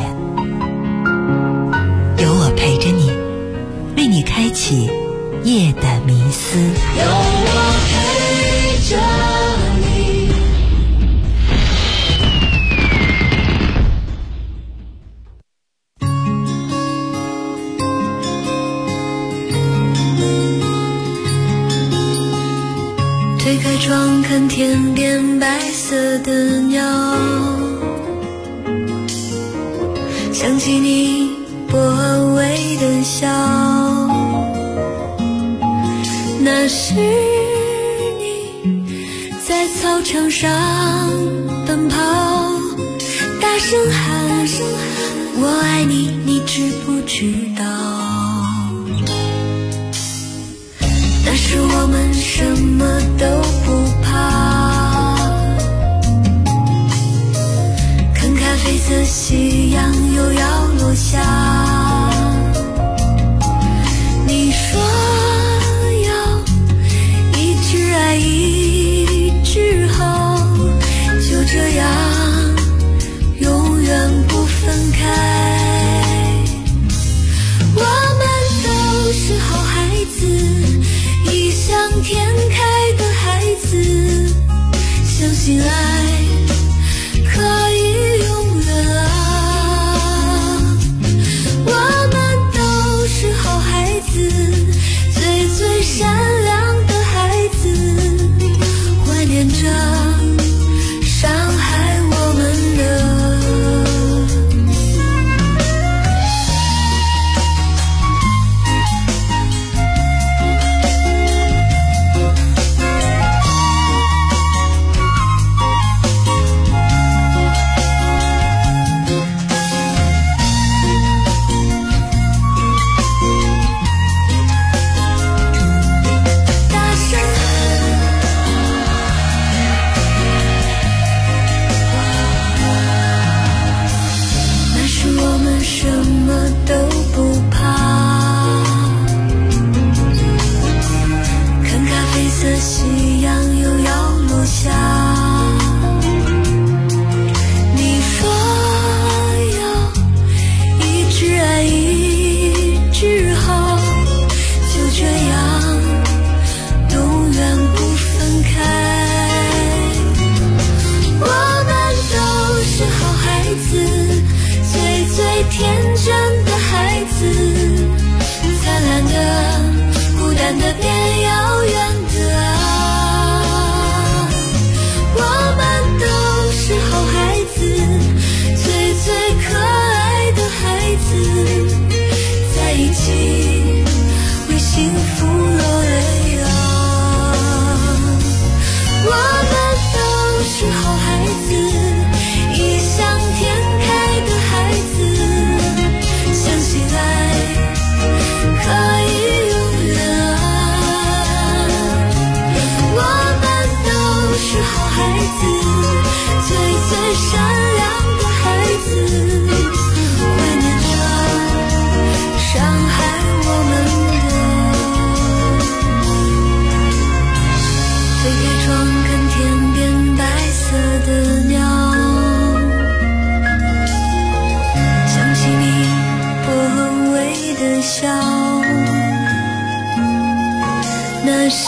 有我陪着你，为你开启夜的迷思。 有我陪着你。 推开窗看天边白色的鸟，想起你薄微的笑，那是你在操场上奔跑，大声喊我爱你，你知不知道？那时我们什么都不怕，看咖啡色夕阳又要落下，你说要一直爱一直好，就这样永远不分开。我们都是好孩子，异想天开的孩子，相信爱可以永远啊。我们都是好孩子，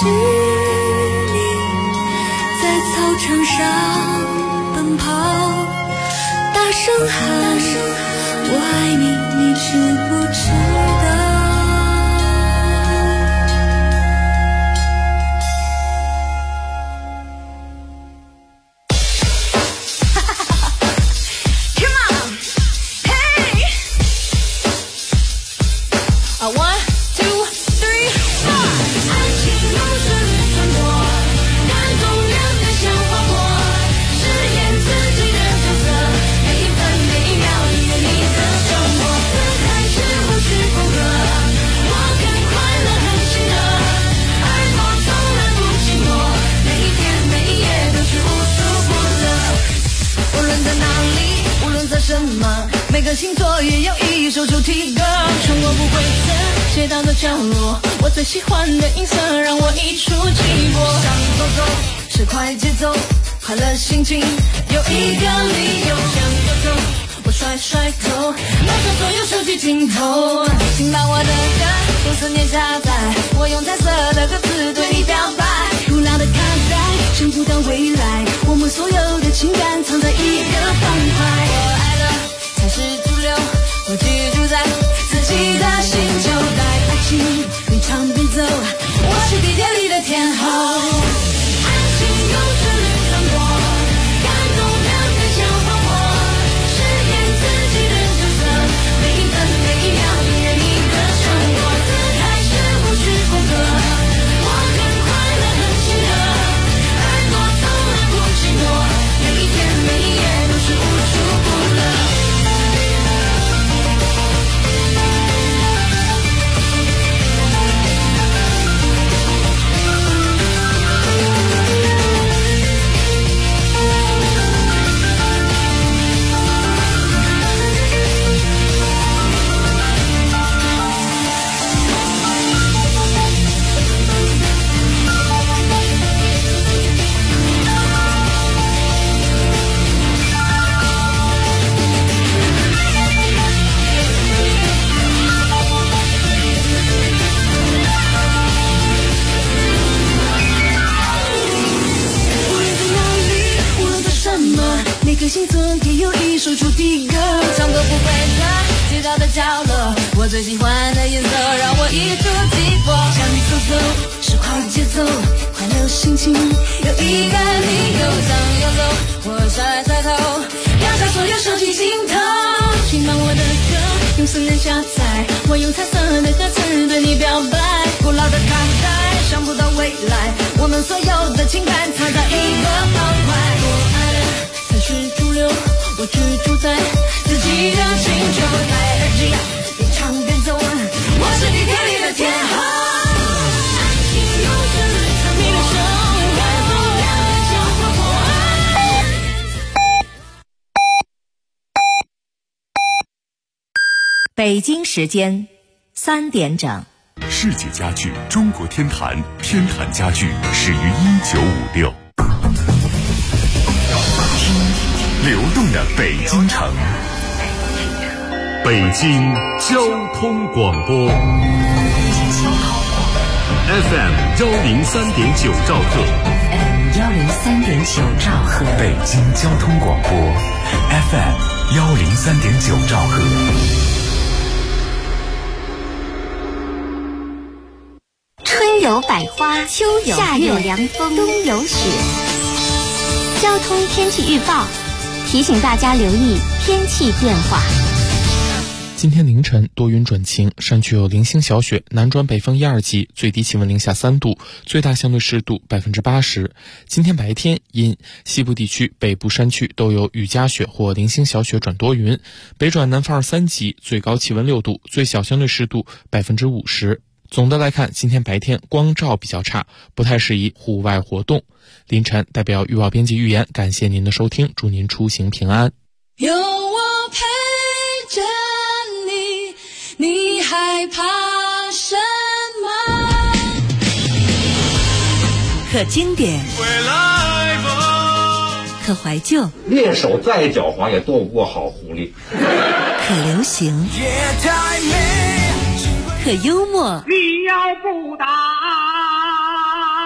是你在操场上奔跑，大声喊我爱你，你知不知道？ 每个星座也有一首主题歌，穿过不规则街道的角落，我最喜欢的音色让我一触即发。想走走是快节奏，快乐心情有一个理由。想走走，我甩甩头，拿走所有手机镜头，请把我的歌用思念下载，我用彩色的歌词对你表白。古老的卡带，想不到未来，我们所有的情感藏在一个方块。我爱的才是主流，我居住在自己的星球，带爱情离场边走，我是地铁里的天后。爱情用旋律传播，感动两个小花火，饰演自己的角色，每一分每一秒映人你的生活，自开始不许风格，我很快乐很喜乐，耳朵从来不寂寞，每一天每一夜都是无处不乐。每个星座也有一首主题歌，唱歌不规则街道的角落，我最喜欢的颜色让我一触即发。想走走是快节奏，快乐心情有一个理由。想游走我甩甩头，压下所有手机镜头，请把我的歌用思念下载，我用彩色的歌词对你表白。古老的卡带，想不到未来，我们所有的情感藏在一个方块。我爱的才是主流，我居住在自己的星球，戴耳机边唱边走，我是地铁里的天后。爱情用旋律传播，你的生活感动两个小花火。 北京时间3点整。 世纪家具中国天坛，天坛家具始于1956。流动的北京城，北京交通广播 FM 103.9兆赫， 103.9兆赫， 北京交通广播 FM 103.9兆赫。 春有百花，秋有夏有凉风，冬有雪。交通天气预报提醒大家留意天气变化。 今天凌晨多云转晴，山区有零星小雪，南转北风1、2级，最低气温零下3度，最大相对湿度80%。今天白天阴，西部地区、北部山区都有雨夹雪或零星小雪转多云，北转南风2、3级，最高气温6度，最小相对湿度50%。总的来看，今天白天光照比较差，不太适宜户外活动。凌晨代表预报编辑预言，感谢您的收听，祝您出行平安。 有我陪着你，你害怕什么？ 可经典，可怀旧， 猎手再狡猾也斗不过好狐狸。 可流行，可幽默。 你要不答，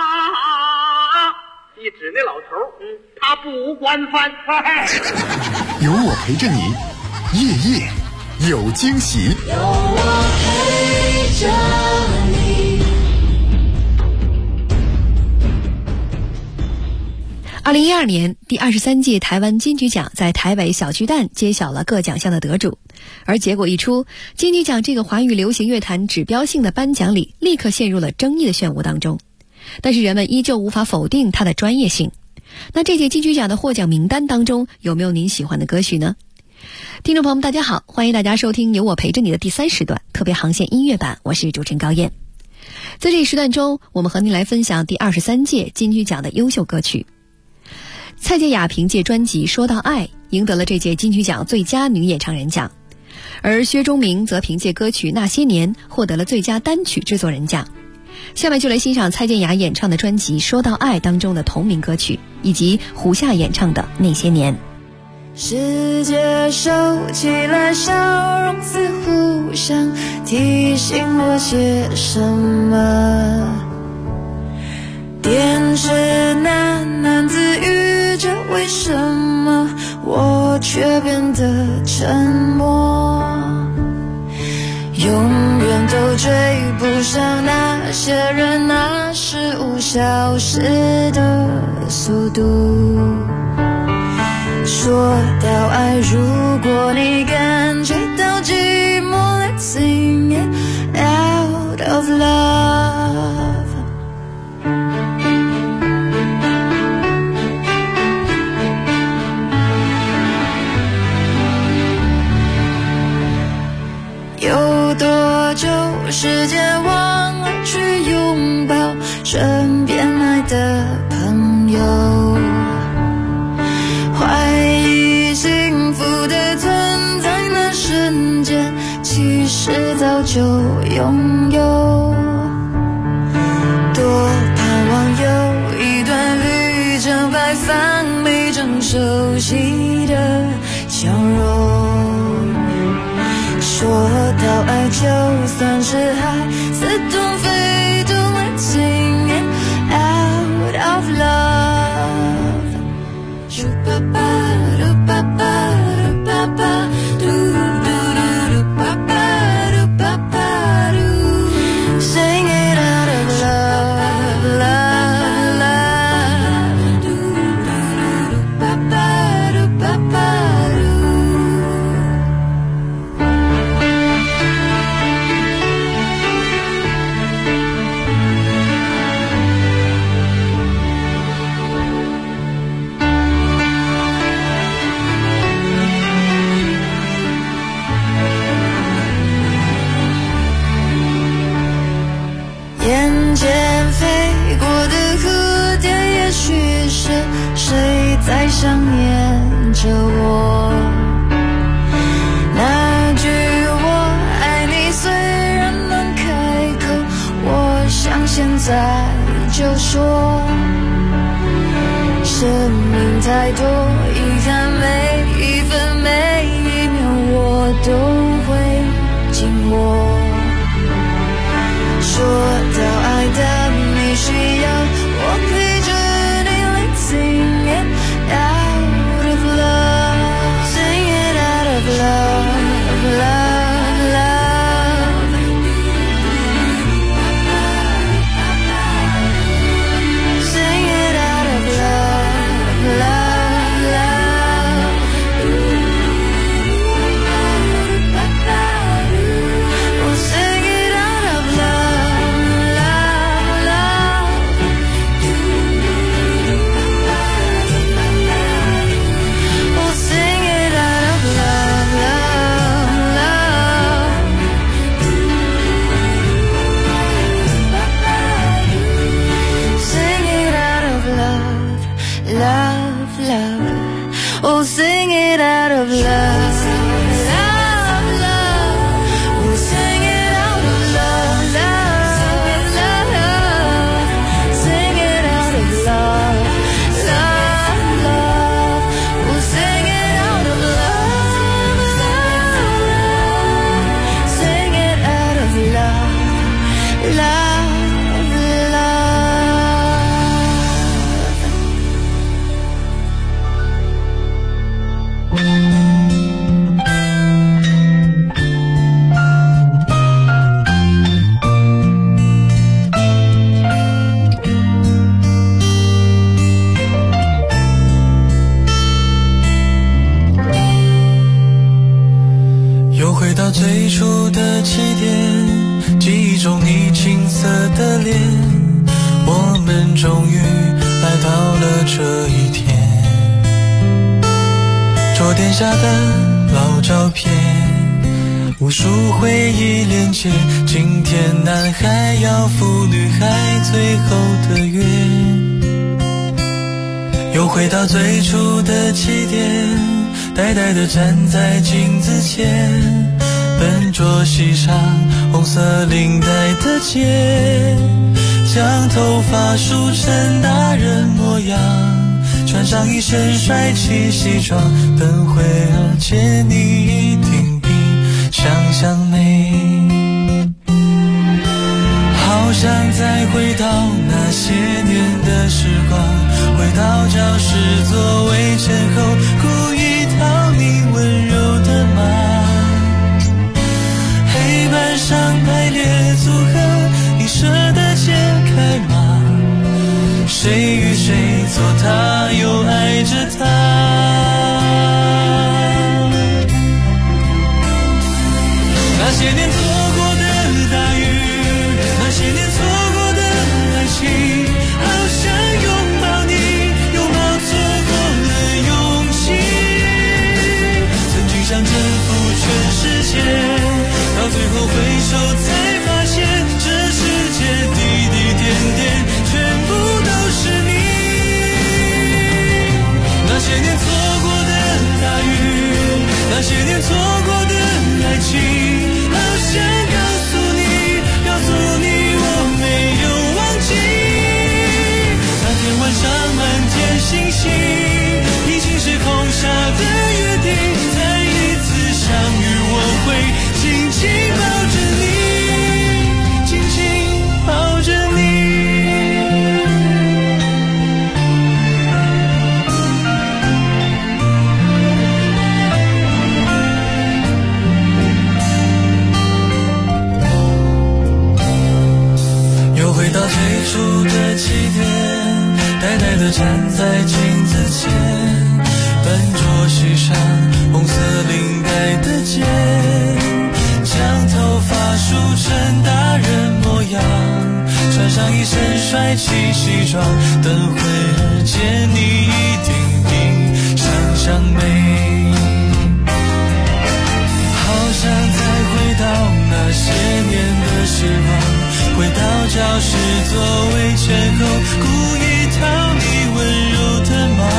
一指那老头，他不管饭。 有我陪着你，夜夜有惊喜。 有我陪着你。 2012年，第23届台湾金曲奖在台北小巨蛋揭晓了各奖项的得主，而结果一出，金曲奖这个华语流行乐坛指标性的颁奖礼立刻陷入了争议的漩涡当中。但是人们依旧无法否定它的专业性。那这届金曲奖的获奖名单当中，有没有您喜欢的歌曲呢？听众朋友们，大家好，欢迎大家收听由我陪着你的第3时段特别航线音乐版，我是主持人高燕。在这一时段中，我们和您来分享第23届金曲奖的优秀歌曲。蔡健雅凭借专辑《说到爱》赢得了这届金曲奖最佳女演唱人奖，而薛钟明则凭借歌曲《那些年》获得了最佳单曲制作人奖。下面就来欣赏蔡健雅演唱的专辑《说到爱》当中的同名歌曲，以及胡夏演唱的《那些年》。 世界收起来，笑容似乎想提醒我些什么。电视喃喃自语着为什么我却变得沉默，永远都追不上那些人那事物消失的速度。说到爱，如果你感觉到寂寞， Let's sing it out of love。有多久时间忘了去拥抱身边爱的朋友，怀疑幸福的存在那瞬间其实早就拥有，多盼望有一段旅程摆放每张熟悉的笑容。说到爱，就算是海似懂非懂 Let's sing it out of love。 嘟吧吧嘟吧吧嘟吧吧嘟嘟嘟嘟吧吧嘟吧吧嘟 Sing it out of love love love 嘟嘟嘟嘟吧吧嘟吧吧嘟。眼前飞过的蝴蝶，也许是谁在想念着我。那句我爱你虽然难开口，我想现在就说。生命太多遗憾，每一分每一秒我都会紧握。说到爱的你需要我陪着你 Let's sing it out of love Sing it out of love love love Sing it out of love love love Oh sing it out of love love love Oh sing it out of love love love Oh sing it out of love love love Sing it out of love love love Oh sing it out of love love Sing it out of love love love 回到最初的起点，记忆中你青涩的脸，我们终于来到了这一天。桌垫下的老照片，无数回忆连接，今天男孩要赴女孩最后的约。又回到最初的起点，呆呆地站在镜子前，笨拙系上红色领带的结，将头发梳成大人模样，穿上一身帅气西装，等会儿见你一定比想象美。好想再回到那些年的时光，回到教室座位前后，故意讨你温柔的骂，黑板上排列组合，你舍得解开吗？谁与谁做他，又爱着他。那些年错过的大雨，那些年错过的爱情，好想拥抱你，拥抱错过的勇气。曾经想征服全世界，到最后回首才发现，这世界滴滴点点全部都是你。那些年错过的大雨，那些年错过的爱情，好想告诉你，告诉你我没有忘记。那天晚上满天星星，平行时空下的约定，再一次相遇我会紧紧抱着你，紧紧抱着你。又回到最初的起点，呆呆地站在镜子前，笨拙系上红色领带的结，将头发梳成大人模样，穿上一身帅气西装，等会儿见你一定比想象美。好想再回到那些年的时光，回到教室座位前后，故意讨你温柔的骂，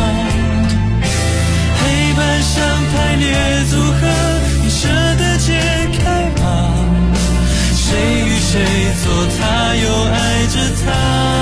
黑板上排列组合，你舍得解开吗？谁与谁做他，又爱着他。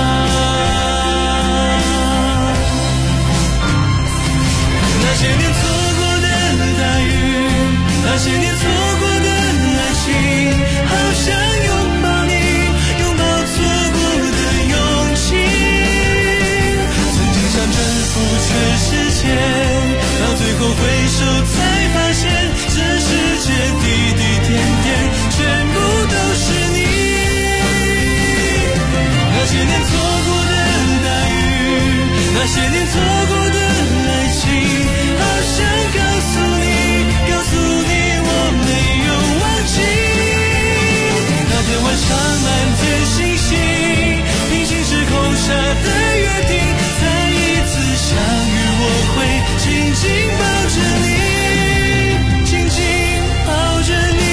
那些年错过的大雨，那些年错过的爱情，好想拥抱你，拥抱错过的勇气。曾经想征服全世界，到最后回首才发现，这世界滴滴点点全部都是你。那些年错过的大雨，那些年错过的爱情，好想告诉你，告诉你我没有忘记。那天晚上满天星星，平行时空下的约定，再一次相遇我会紧紧抱着你，紧紧抱着你。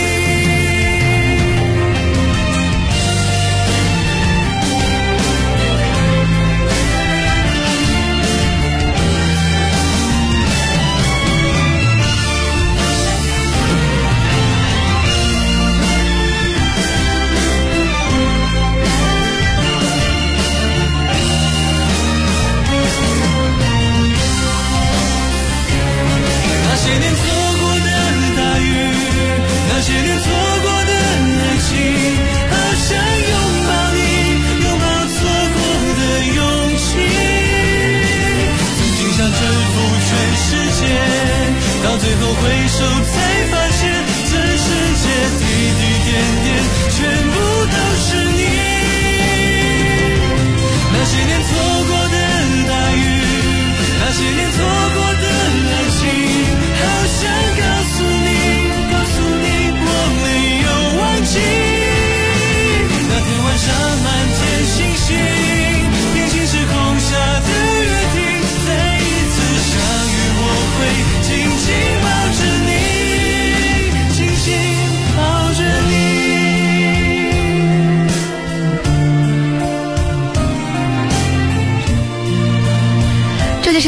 那些年错过的大雨，那些年错过的爱情，好想拥抱你，拥抱错过的勇气。曾经想征服全世界，到最后回首才发现，这世界滴滴点点全部都是你。那些年错过的大雨，那些年错过的爱情，好想告诉你，告诉你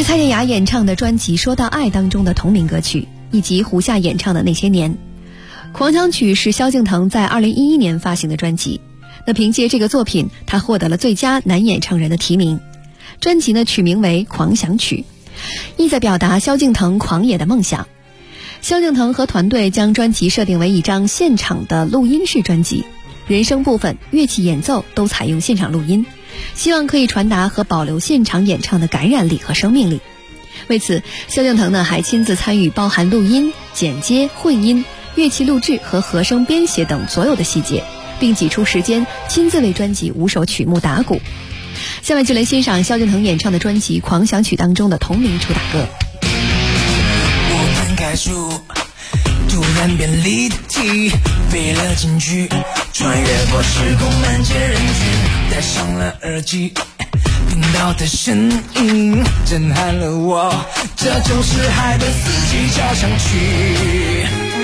蔡健雅演唱的专辑《说到爱》当中的同名歌曲，以及胡夏演唱的《那些年》。狂想曲是萧敬腾在2011年发行的专辑，那凭借这个作品，他获得了最佳男演唱人的提名。专辑呢取名为《狂想曲》，意在表达萧敬腾狂野的梦想。萧敬腾和团队将专辑设定为一张现场的录音室专辑，人声部分、乐器演奏都采用现场录音，希望可以传达和保留现场演唱的感染力和生命力。为此，萧敬腾呢还亲自参与包含录音、剪接、混音、乐器录制和和声编写等所有的细节，并挤出时间亲自为专辑5首曲目打鼓。下面就来欣赏萧敬腾演唱的专辑《狂想曲》当中的同名主打歌。 我翻开书，突然变立体，背了进去，穿越过时空，漫街人群，戴上了耳机，听到的声音震撼了我，这就是海的四季交响曲，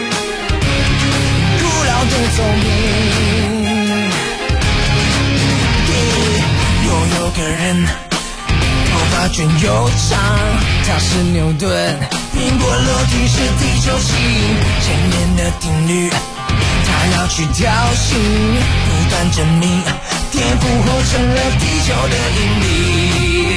古老的奏鸣。有个人头发卷又长，他是牛顿，苹果落地是地球形，前面的定律他要去挑衅，不断证明颠覆后成了地球的引力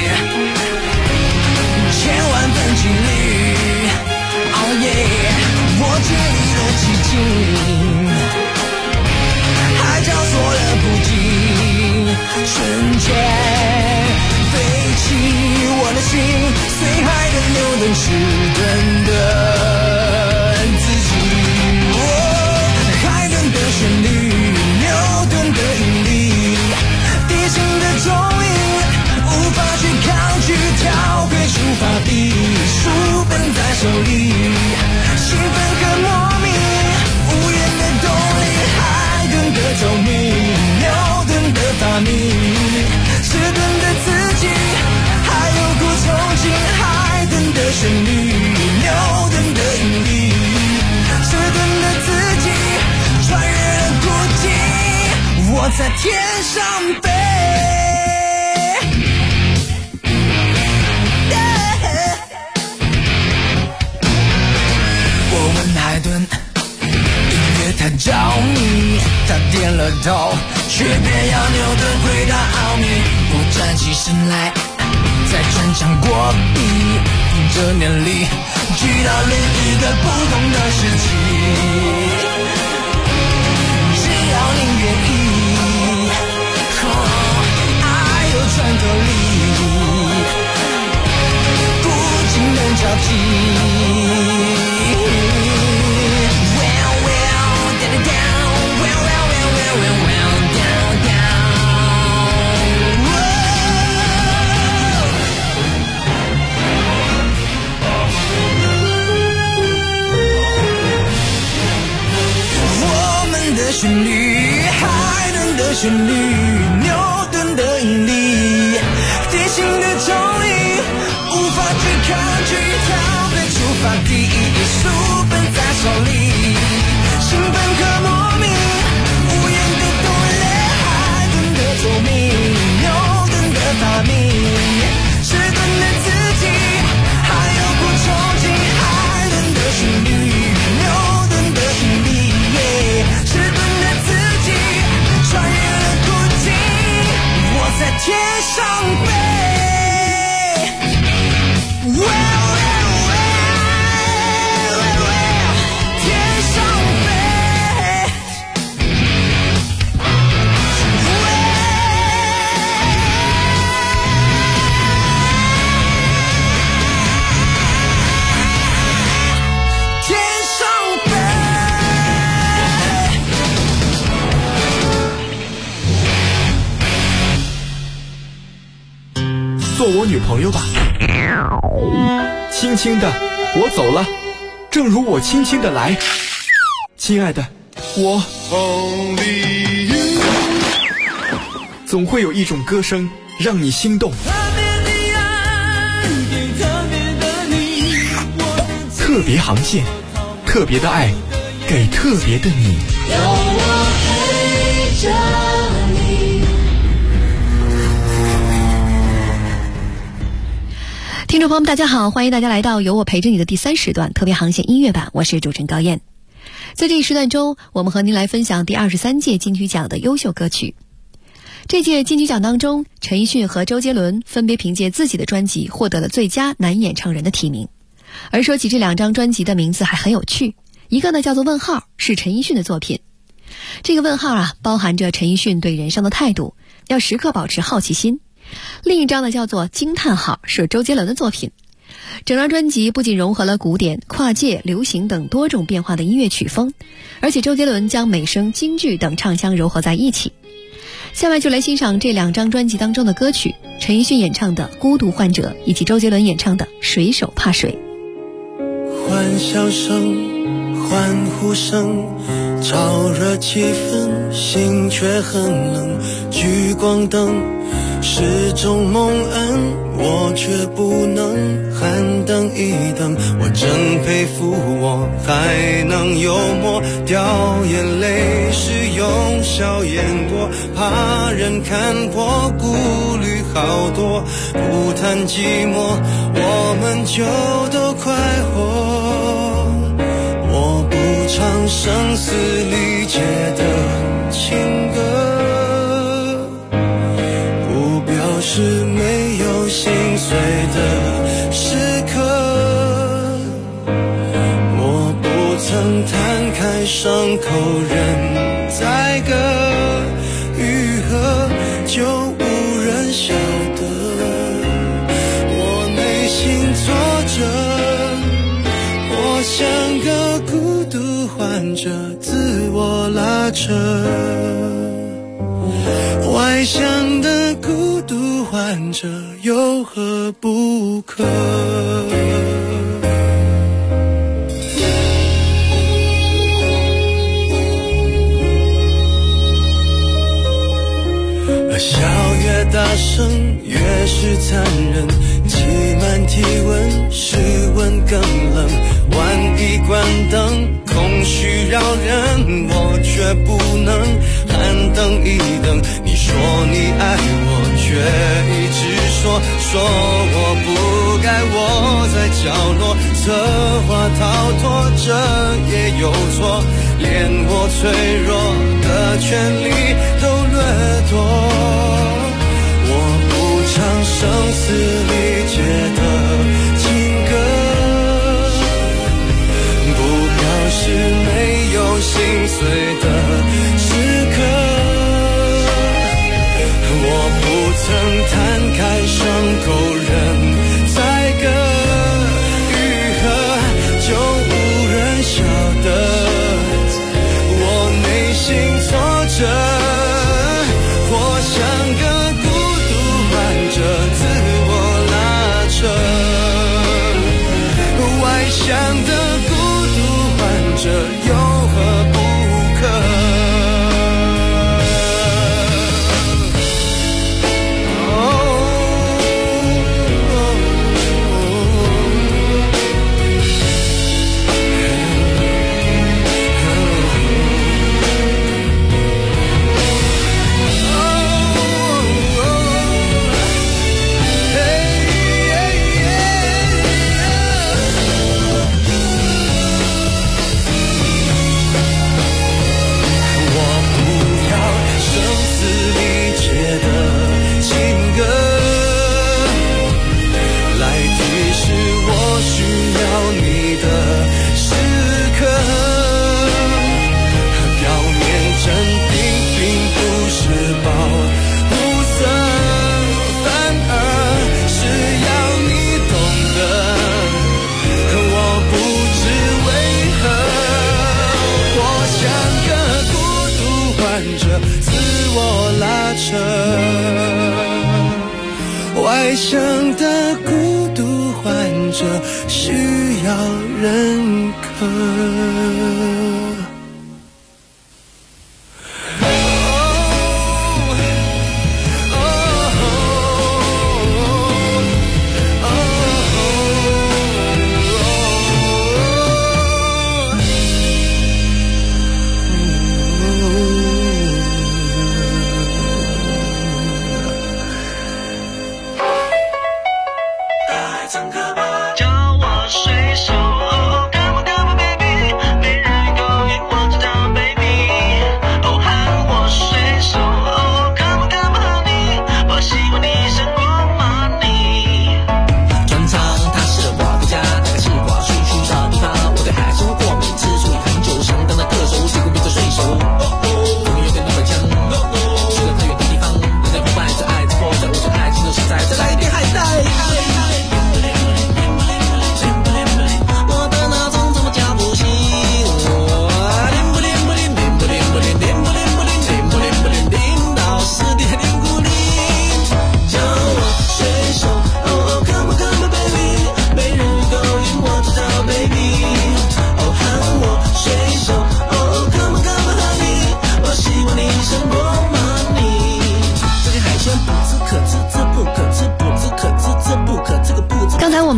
，1000万分几率，哦耶，我建立了奇迹，海角做了补给，瞬间飞起我的心，随海的牛顿迟钝的自己，海顿的旋律，牛顿的引力，地心的重力无法去抗拒，跳回出发地，书本在手里，兴奋和莫名，无言的动力，海顿的奏鸣，牛顿的发明，迟钝的自己，还有股憧憬，海顿的旋律，牛顿的引力，迟钝的自己，穿越了孤寂，我在天上飞。我问海顿，音乐太着迷，他点了头，却偏要牛顿回答奥秘。我站起身来，在转墙过壁，凭着念力去到另一个不同的时期，只要你愿意，爱有穿透力，不仅能交集。旋律，海顿的旋律，牛顿的引力，地心的重力无法去抗拒，跳跃出发地，书本在手里，兴奋和莫名，无言的动力，海顿的奏鸣，牛顿的发明，迟钝的自己，还有股憧憬，海顿的旋律，牛顿的引力，迟钝穿越了孤寂，我在天上飞。天上飞。天上飞。 做我女朋友吧，轻轻的我走了，正如我轻轻的来，亲爱的，我总会有一种歌声让你心动，特别航线，特别的爱，给特别的你，有我陪着你。 听众朋友们，大家好，欢迎大家来到由我陪着你的第3时段特别航线音乐版，我是主持人高燕。在这一时段中，我们和您来分享第23届金曲奖的优秀歌曲。这届金曲奖当中，陈奕迅和周杰伦分别凭借自己的专辑获得了最佳男演唱人的提名。而说起这2张专辑的名字还很有趣，一个呢叫做问号，是陈奕迅的作品。这个问号包含着陈奕迅对人生的态度，要时刻保持好奇心。另一张呢叫做惊叹号，是周杰伦的作品。整张专辑不仅融合了古典、跨界、流行等多种变化的音乐曲风，而且周杰伦将美声、京剧等唱腔糅合在一起。下面就来欣赏这2张专辑当中的歌曲，陈奕迅演唱的《孤独患者》以及周杰伦演唱的《水手怕水》。 欢笑声，欢呼声，燥热气氛，心却很冷。聚光灯是种蒙恩，我却不能喊等一等。我真佩服我还能幽默，掉眼泪是用笑掩过，怕人看破，顾虑好多。不谈寂寞，我们就都快活。我不唱声嘶力竭的情歌，不表示没有心碎的时刻。我不曾摊开伤口任宰割，愈合就无人晓得。我内心挫折，我像个孤独患者，自我拉扯。外向的孤独患者有何不可？笑越大声越是残忍，挤满体温，室温更冷。万一关灯，空虚扰人，我却不能喊等一等。你说你爱我，却一直说我不该窝在角落，策划逃脱，这也有错，连我脆弱的权利都掠夺。我不唱声嘶力竭的情歌，不表示没有心碎的时刻。我不曾摊开伤口任宰割，愈合就无人晓得。我内心挫折，我像个孤独患者，自我拉扯。外向的孤独患者有何不可？外向的孤独患者需要认可。 在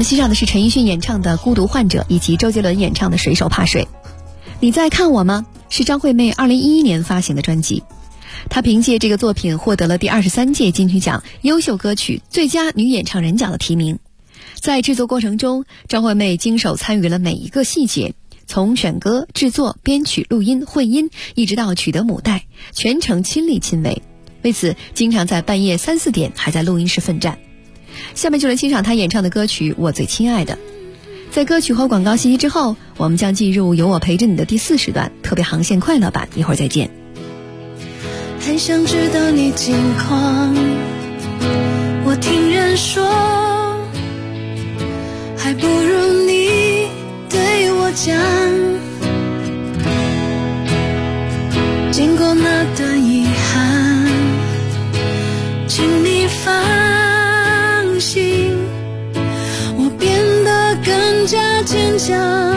欣赏的是陈奕迅演唱的《孤独患者》，以及周杰伦演唱的《水手怕水》。你在看我吗？是张惠妹2011年发行的专辑。她凭借这个作品获得了第23届金曲奖优秀歌曲最佳女演唱人奖的提名。在制作过程中，张惠妹经手参与了每一个细节，从选歌、制作、编曲、录音、混音，一直到取得母带，全程亲力亲为。为此，经常在半夜3、4点还在录音室奋战。下面就来欣赏她演唱的歌曲《我最亲爱的》。在歌曲和广告信息之后，我们将进入有我陪着你的第4时段特别航线快乐版，一会儿再见。 很想知道你近况，我听人说还不如你对我讲。经过那段遗憾，请你放心，我变得更加坚强。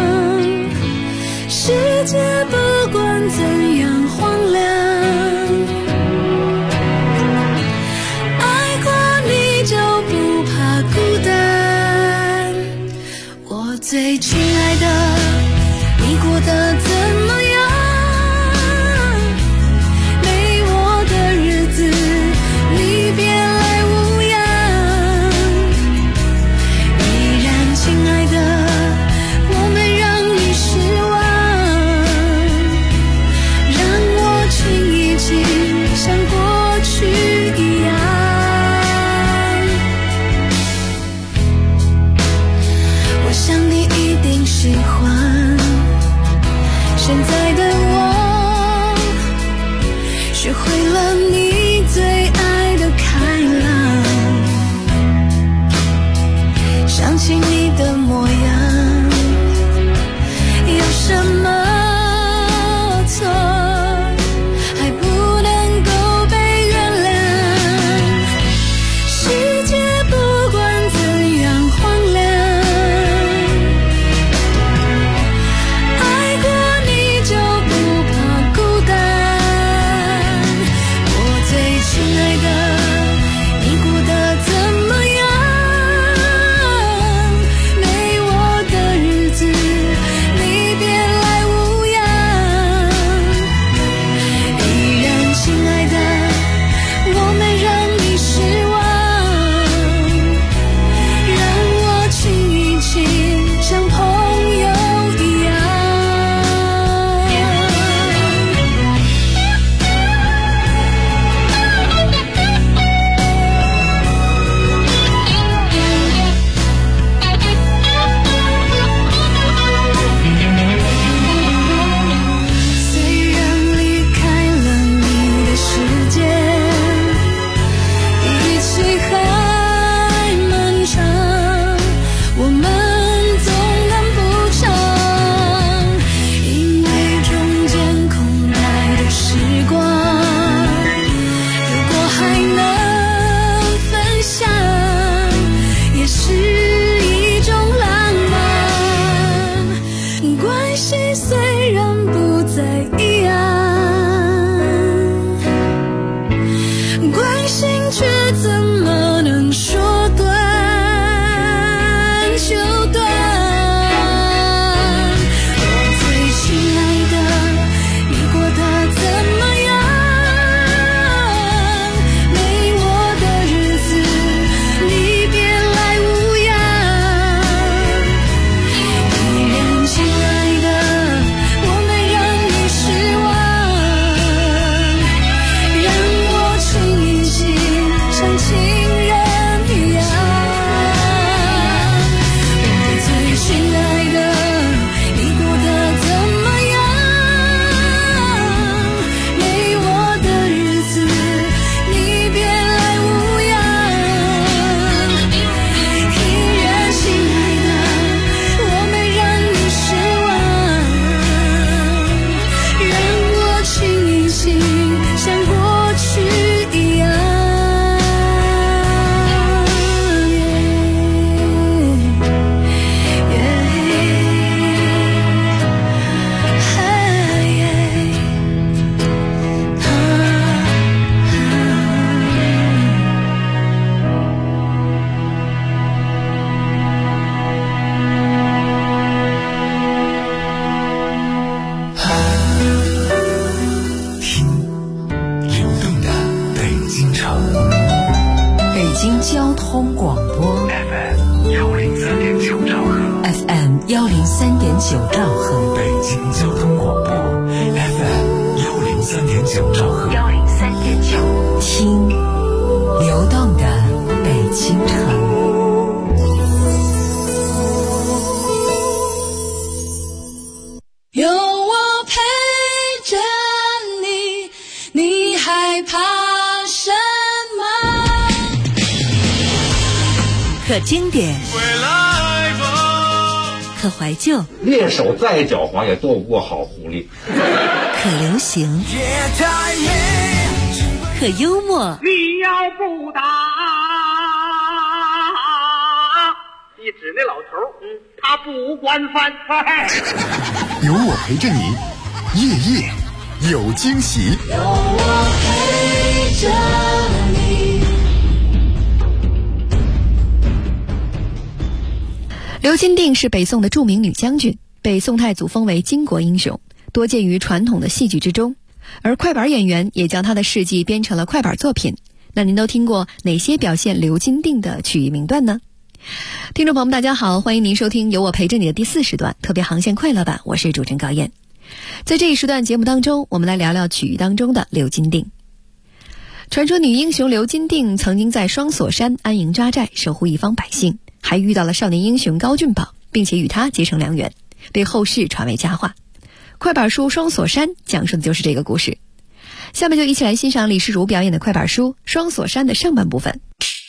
世界不管怎样荒凉，爱过你就不怕孤单。我最亲爱的，你过得怎么样？没我的日子，你别来无恙。依然亲爱的，我没让你失望，让我去通广播 FM 103.9兆赫 FM 103.9兆赫， 北京交通广播 FM 103.9兆赫 103.9，听流动的北京城。 有我陪着你，你害怕什么？ 可经典，可怀旧， 猎手再狡猾也斗不过好狐狸。 可流行，可幽默。 你要不打，你指那老头，他不惯犯。 有我陪着你，夜夜有惊喜。 有我陪着你。 刘金定是北宋的著名女将军，被宋太祖封为巾帼英雄，多见于传统的戏剧之中。而快板演员也将她的事迹编成了快板作品。那您都听过哪些表现刘金定的曲艺名段呢？听众朋友们大家好，欢迎您收听有我陪着你的第4时段特别航线快乐版，我是主持人高燕。在这一时段节目当中，我们来聊聊曲艺当中的刘金定。传说女英雄刘金定曾经在双锁山安营扎寨，守护一方百姓，还遇到了少年英雄高俊宝，并且与他结成良缘，被后世传为佳话。快板书《双锁山》讲述的就是这个故事。下面就一起来欣赏李世儒表演的快板书《双锁山》的上半部分。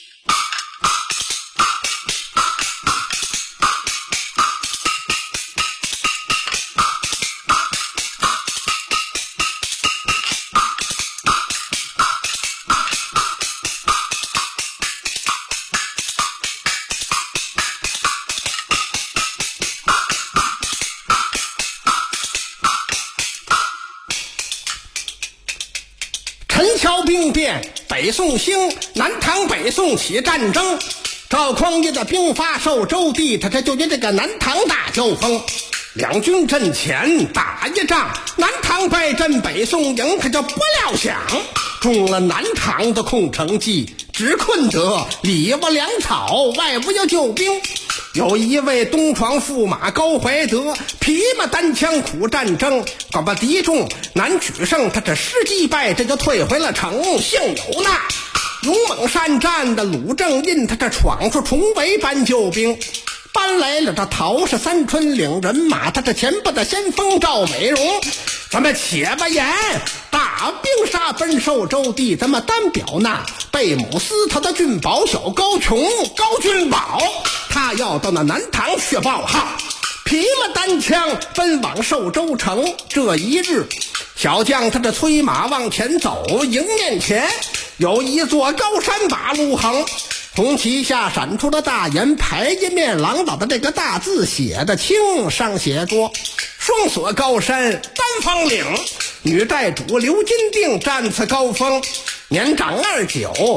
陈桥兵变，北宋兴，南唐北宋起战争。赵匡胤的兵发寿州地，他这就跟这个南唐大交锋。两军阵前打一仗，南唐败阵，北宋赢，他就不料想中了南唐的空城计，只困得里无粮草，外无有救兵。有一位东床驸马高怀德，匹马单枪苦战争，把敌众难取胜，他这失击败，这就退回了城。幸有那勇猛善战的鲁正印，他这闯出重围搬救兵，搬来了这陶氏三春领人马，他这前部的先锋赵美荣。咱们且不言大兵杀奔寿州地，咱们单表那被母私逃的俊宝小高琼高俊宝，他要到那南唐去报号，匹马单枪奔往寿州城。这一日，小将他这催马往前走，迎面前有一座高山把路横，红旗下闪出了大檐牌，一面朗朗的这个大字写的清，上写着双锁高山丹方岭，女寨主刘金定占此高峰，年长29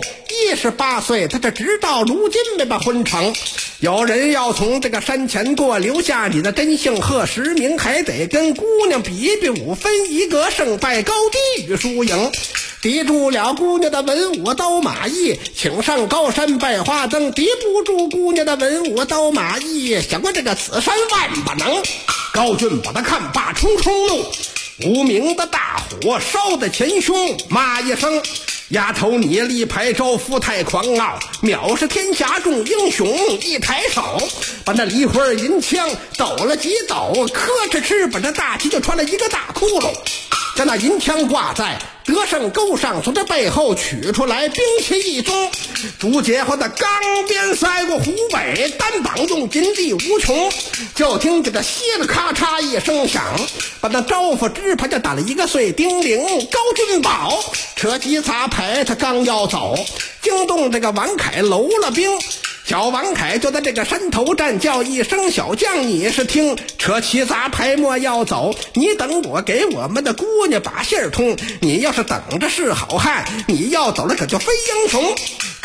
18岁，他这直到如今没把婚成。有人要从这个山前过，留下你的真姓和实名，还得跟姑娘比比武，分一个胜败高低与输赢。敌住了姑娘的文武刀马义，请上高山拜花灯，敌不住姑娘的文武刀马义，想过这个此山万不能。高俊把他看罢冲冲怒，无名的大火烧在前胸，骂一声：丫头你立牌招夫太狂傲，藐视天下众英雄。一抬手把那梨花银枪抖了几抖，磕哧哧把这大旗就穿了一个大窟窿，将那银枪挂在得胜钩上，从这背后取出来，兵器一宗，竹节花的钢鞭塞过虎尾，单膀用金地无穷。就听这个歇了咔嚓一声响，把那招呼支牌就打了一个碎叮铃。高俊宝扯起杂牌，他刚要走，惊动这个王凯搂了兵。小王凯就在这个山头站，叫一声：小将你是听，扯起杂牌莫要走，你等我给我们的姑娘把信儿通。你要是等着是好汉，你要走了可就非英雄。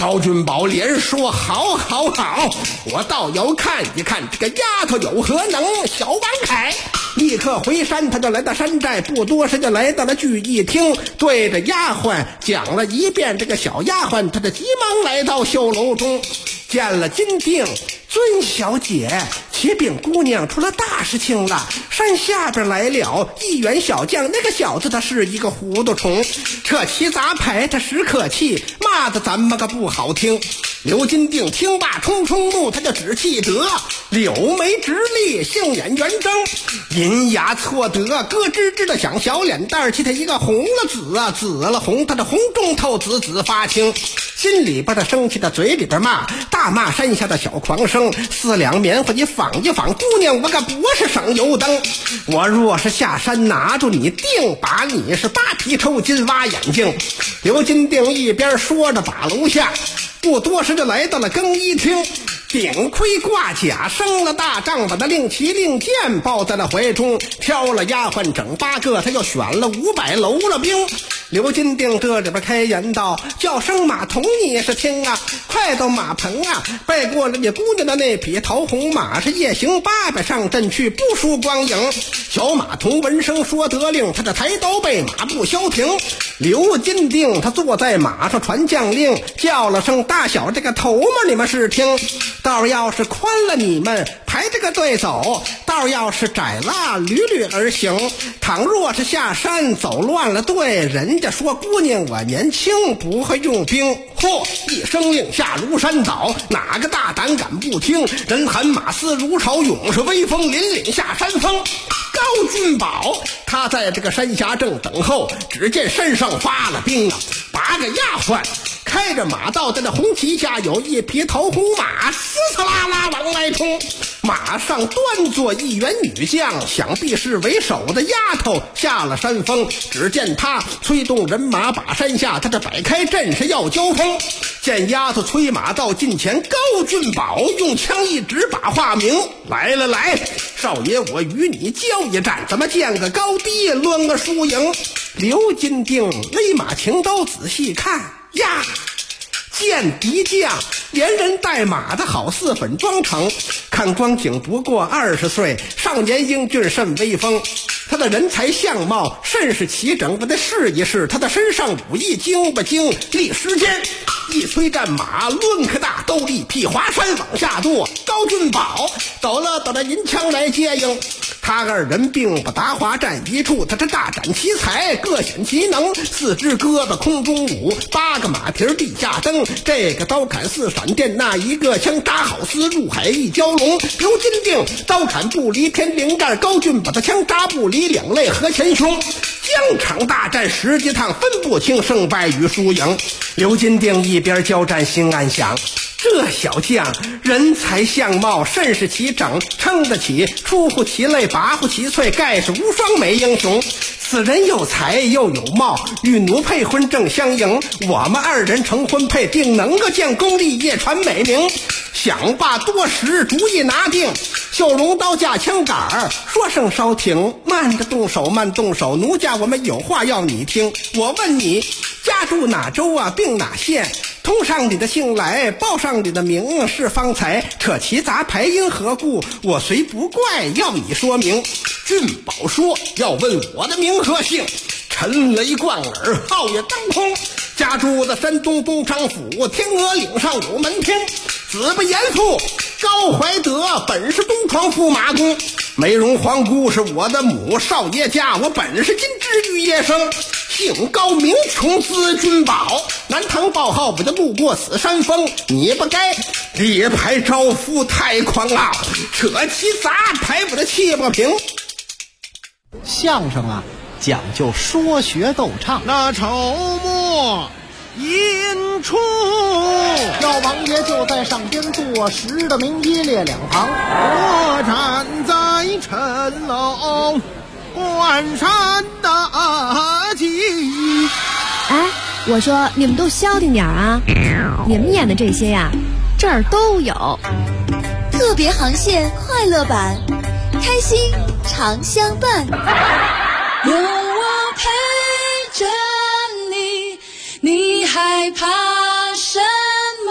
高君宝连说好好好，我倒要看一看这个丫头有何能。小王凯立刻回山，他就来到山寨，不多时就来到了聚义厅，对着丫鬟讲了一遍。这个小丫鬟她的急忙来到绣楼中，见了金锭，尊小姐，启禀姑娘出了大事情了，山下边来了一员小将，那个小子他是一个糊涂虫，扯旗杂牌，他使可气，骂的咱们个不好听。刘金锭听罢冲冲怒，他就只气得柳眉直立，杏眼圆睁，银牙错得，咯吱吱的响，小脸蛋气他一个红了紫啊，紫了红，他的红中透紫，紫发青，心里边的生气的，嘴里边骂，大骂山下的小狂生，4两棉花你仿一仿，姑娘我可不是省油灯，我若是下山拿住你，定把你是扒皮抽筋挖眼睛。刘金锭一边说着把楼下，不多时就来到了更衣厅，顶盔挂甲，升了大帐，把他令旗令箭抱在了怀中，挑了丫鬟整8个，他又选了500楼了兵。刘金锭这里边开言道，叫声马童你是听啊，快到马棚啊，拜过了你姑娘的那匹桃红马，是夜行800上阵去，不输光影。小马童闻声说得令，他这抬刀备马不消停。刘金锭他坐在马上传将令，叫了声大小这个头嘛你们是听，道要是宽了你们排这个队走，道要是窄了屡屡而行，倘若是下山走乱了队，人家说姑娘我年轻不会用兵。嚯，一声令下如山倒，哪个大胆敢不听，人喊马嘶如潮涌，是威风凛凛下山峰。高君宝他在这个山下正等候，只见山上发了兵啊，8个丫鬟开着马道，在那红旗下有一匹桃红马，嘶嘶啦啦往来冲，马上端坐一员女将，想必是为首的丫头下了山峰。只见他催动人马把山下，他这摆开阵势要交锋。见丫头催马到近前，高君宝用枪一指把话明，来了来，少爷我与你交一战，咱们见个高低，论个输赢。刘金锭勒马擎刀仔细看呀，见敌将连人带马的好似粉妆成，看光景不过20岁，少年英俊甚威风。他的人才相貌甚是齐整，我得试一试他的身上武艺精不精。立时间一催战马，抡开大兜力劈华山往下剁。高君宝抖了银枪来接应，他2人并不达华战一处，他这大展奇才，各显其能。4只胳膊空中舞，8个马蹄地下蹬，这个刀砍似闪电，那一个枪扎好似入海一蛟龙。刘金锭刀砍不离天灵盖，高俊把他枪扎不离两肋和前胸。疆场大战10几趟，分不清胜败与输赢。刘金锭一边交战心暗想，这小将人才相貌甚是齐整，撑得起出乎其类拔乎其萃，盖是无双美英雄。此人有才又有貌，与奴配婚正相迎，我们2人成婚配，定能够建功立业传美名。想罢多时，主意拿定，绣龙刀架枪杆，说声稍停，慢着动手慢动手，奴家我们有话要你听。我问你家住哪州啊，并哪县，通上你的姓来，报上你的名，是方才扯旗杂牌因何故，我虽不怪要你说明。俊宝说要问我的名和姓，陈雷贯耳，号也当空，家住的山东东昌府，天鹅岭上有门厅，子不严父高怀德，本是东床驸马公，梅荣皇姑是我的母，少爷家我本是金枝玉叶生，姓高名琼字君宝，南唐报号我就路过此山峰，你不该列牌招夫太狂傲，扯旗杂牌我的气不平。 相声啊讲究说学逗唱， 那筹末引出， 赵王爷就在上边坐，10的名医列2旁， 我站在城楼观山大计。 哎，我说你们都消停点啊，你们演的这些呀这儿都有。 特别航线快乐版，开心常相伴， 有我陪着你，你害怕什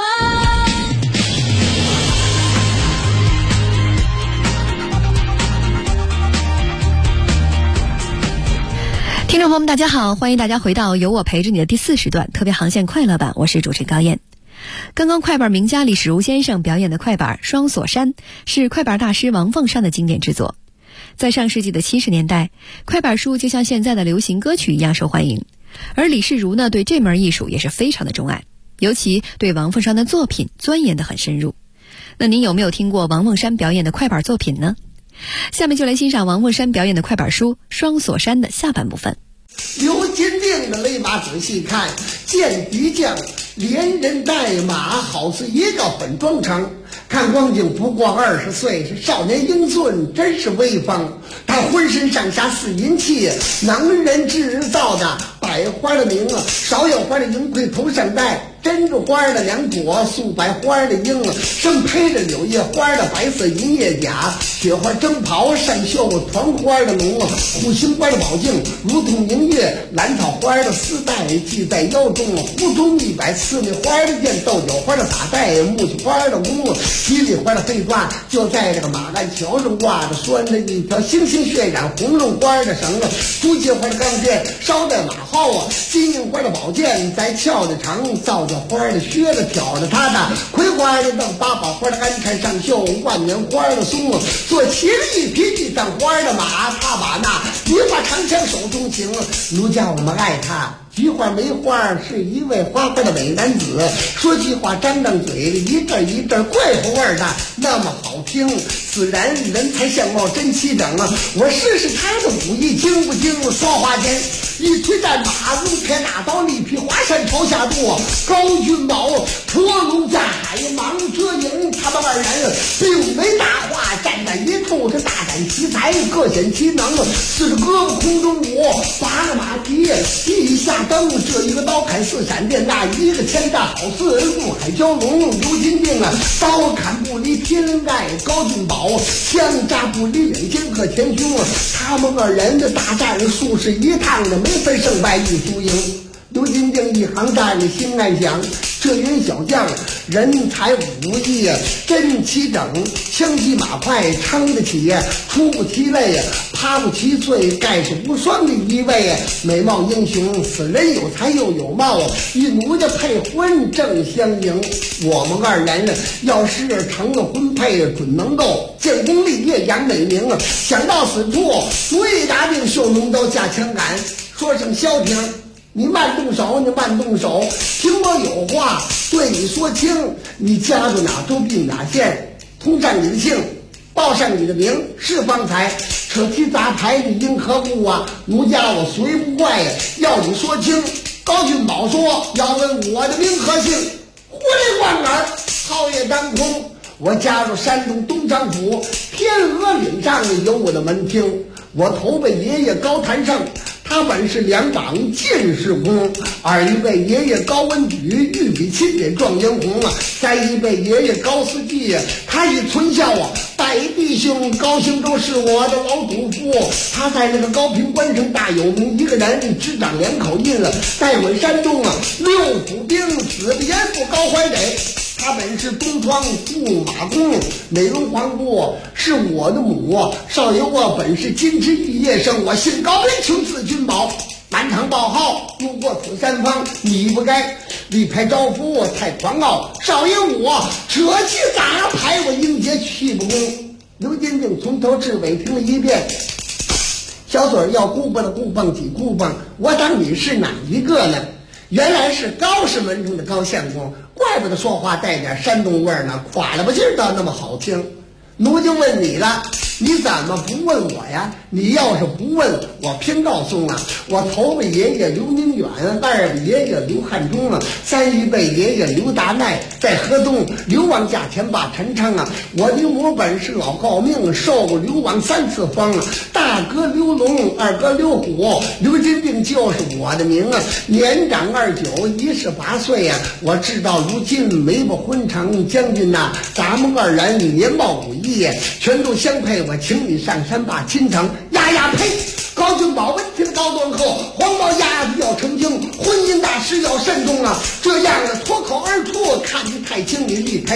听众朋友们大家好，欢迎大家回到有我陪着你的第4时段特别航线快乐版，我是主持人高燕。刚刚快板名家李世如先生表演的快板《双锁山》是快板大师王凤山的经典之作。在上世纪的70年代，快板书就像现在的流行歌曲一样受欢迎，而李世如呢对这门艺术也是非常的钟爱，尤其对王凤山的作品钻研得很深入。那您有没有听过王凤山表演的快板作品呢？下面就来欣赏王凤山表演的快板书《双锁山》的下半部分。 刘金定的雷马仔细看，见敌将连人带马，好似一个粉装成。看光景不过20岁，是少年英俊，真是威风。他浑身上下似银器，能人制造的百花的名，芍药花的银盔头上戴，珍珠花的2朵，素白花的缨，身配着柳叶花的白色银叶甲，雪花征袍上绣团花的龙，虎形花的宝镜如同明月，兰草花的丝带系在腰中，湖中100刺梅花的剑，豆角花的打带，木须花的弓，吉利花的飞抓就在这个马鞍桥上挂着，拴着一条星星渲染红绒花的绳子，竹节花的钢剑捎在马后，金银花的宝剑在鞘的长，造着花的靴子挑着他的葵花的凳，八宝花的鞍钗上绣万年花的松，坐骑了一匹地上花的马，他把那梨花长枪手中行，奴家我们爱他。菊花梅花是一位花花的美男子，说句话张张嘴，一阵一阵怪乎味的，那么好听。自然人才相貌真齐整啊！我试试他的武艺精不精？说话间，一推战马，如开大刀，力劈华山朝下渡。高君宝驼龙架海，忙遮影，他们2人并没大话，站在一处是大展奇才，各显其能。四个胳膊空中舞，8个马蹄地下灯，这一个刀砍似闪电，那一个枪大好似陆海蛟龙。刘金定啊，刀砍不离天外，高君宝枪扎不离领先和前胸，他们2人的大战数十一趟的，没分胜败，一输赢。刘金定一行站着心暗想，这员小将人才武艺真齐整，枪击马快撑得起，出不其类，趴不其脆，盖世无双的一位美貌英雄。此人有才又有貌，与奴家配婚正相迎。我们2人要是成了婚配，准能够建功立业扬美名。想到此处，主意打定，秀龙刀架枪杆，说声消停，你慢动手，你慢动手，听我有话对你说清。你家住哪州并哪县，通上你的姓，报上你的名，是方才扯旗杂牌，你因何故啊？奴家我虽不怪，要你说清。高君宝说，要问我的名和姓。忽雷贯耳，皓月当空，我家住山东东昌府天鹅岭上有我的门厅，我头辈爷爷高谭胜，他本是2榜进士功，2一辈爷爷高文举御笔钦点状元红，3一辈爷爷高思济，他以存孝拜弟兄。高兴洲是我的老祖父，他在那个高平关城大有名，一个人执掌2口印带回山东6府兵，死的严父高怀磊。他本是东窗驸马公，美容皇姑是我的母。少爷我本是金枝玉叶生，我姓高，求字君宝。满场报号，路过此山峰，你不该力排招夫，太狂傲。少爷我扯起杂牌，我应节气不公。刘金定从头至尾听了一遍，小嘴要咕巴的咕蹦起咕蹦，我当你是哪一个呢？原来是高氏门中的高相公，怪不得说话带点山东味儿呢，垮了吧劲儿倒那么好听。奴就问你了，你怎么不问我呀？你要是不问，我偏告诉我头辈爷爷刘明远，2位爷爷刘汉忠，3一辈爷爷刘大耐，在河东流亡驾前把陈昌我的母本是老诰命，受过流亡3次封，大哥刘龙，2哥刘虎，刘金定就是我的名年长29，18岁我知道如今没把婚成，将军咱们2人年貌武艺全都相配，我请你上山把亲成。呀呸！高君宝闻听高端后，黄毛鸭子要成精，婚姻大事要慎重这样脱口而出，看得太轻，你离开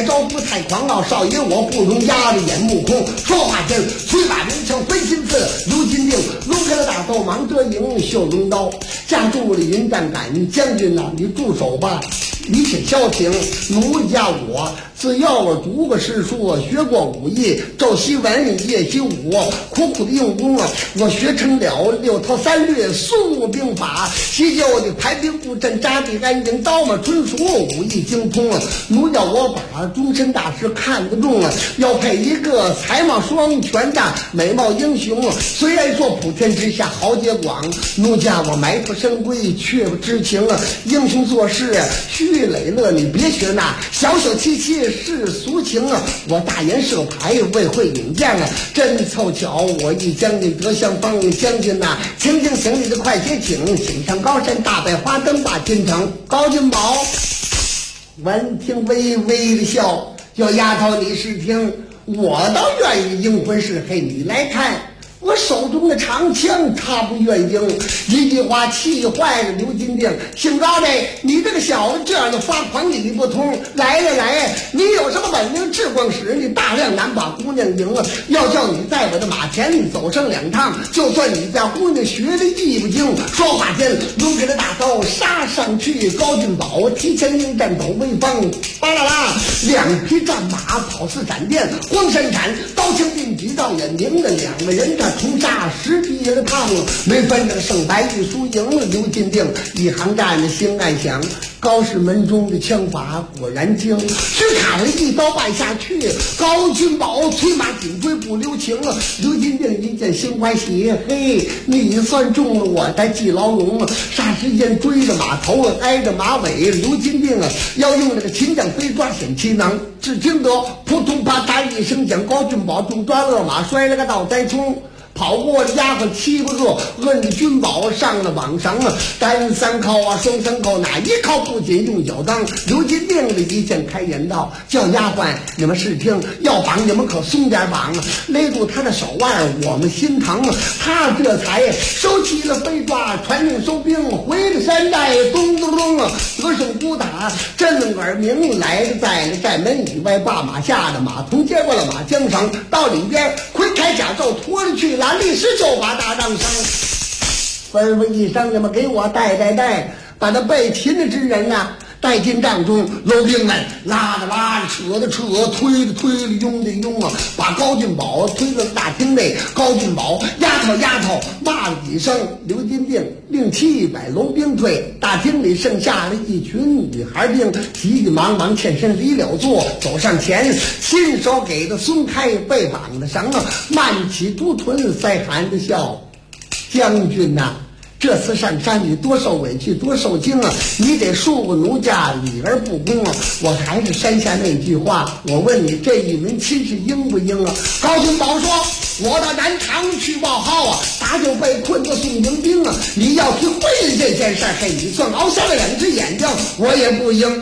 招不太狂傲，少爷我不容压的眼目空。说话间，催马鸣枪分心刺，刘金定抡开了大刀，忙遮迎绣龙刀，架住了云战杆。将军呐，你住手吧，你且消停。奴家我自幼我读过诗书，学过武艺，昼习文，夜习武，苦苦的用功啊，我学成了6韬3略肃穆兵法，习就的排兵布阵，扎地安营，刀马纯熟，武艺精通啊。奴家我把终身大师看得重啊，要配一个才貌双全的美貌英雄啊。虽然说普天之下豪杰广，奴家我埋伏深闺却不知情啊。英雄做事虚磊乐，你别学那小小气气世俗情啊。我大言设牌未会引荐啊，真凑巧我一将军得相逢。将军呐，请行李的快些请上高山，大摆花灯把京城。高君宝闻听微微的笑，小丫头你是听，我倒愿意阴魂是黑，你来看我手中的长枪，他不愿应。一句话气坏了刘金定，姓高的，你这个小子这样的发狂理不通。来，你有什么本领智光使？你大量难把姑娘赢了。要叫你在我的马前走上2趟，就算你家姑娘学的艺不精。说话间，抡开了大刀杀上去。高俊宝提前应战抖威风，巴啦啦，2匹战马跑似闪电，光闪闪，刀枪并举到眼明的2个人他冲杀10匹的趟，没分这个胜败与输赢。刘金定一行站着心暗想，高氏门中的枪法果然精，只卡了一刀败下去。高君宝催马紧追不留情了。刘金定一见心欢喜，嘿，你算中了我的计牢笼啊！霎时间追着马头挨着马尾，刘金定啊要用那个擒将飞抓显其能。只听得扑通啪嗒一声响，高俊宝中抓勒马，摔了个倒栽葱。跑过的丫鬟7个个，摁着君宝上了网绳啊，单3靠啊，双3靠，哪一靠不仅用脚当。刘金定的一见开言道：“叫丫鬟，你们试听，要绑你们可松点绑啊！勒住他的手腕，我们心疼啊！”他这才收起了飞抓，传令收兵，回了山寨，咚咚咚啊，得胜鼓打震耳鸣。来了在了寨门以外，把马下的马童接过了马缰绳，到里边盔铠甲胄脱了去了。立时就把大帐上吩咐一声，你们给我带，把那被擒的之人呐带进帐中。楼兵们拉着扯的扯，推的拥的拥啊，把高俊宝推到大厅内。高俊宝丫头骂了几声，刘金定令700楼兵退。大厅里剩下了一群女孩兵，急急忙忙欠身离了座，走上前，亲手给他松开被绑的绳啊，慢起猪臀，腮含着笑：“将军呐，这次上山你多受委屈多受惊啊，你得恕我奴家理而不公啊！我还是山下那句话，我问你这一门亲事应不应啊？”高君宝说：“我到南唐去报号啊，打就被困着送迎兵啊！你要去会这件事，嘿，你算熬瞎了2只眼睛，我也不应，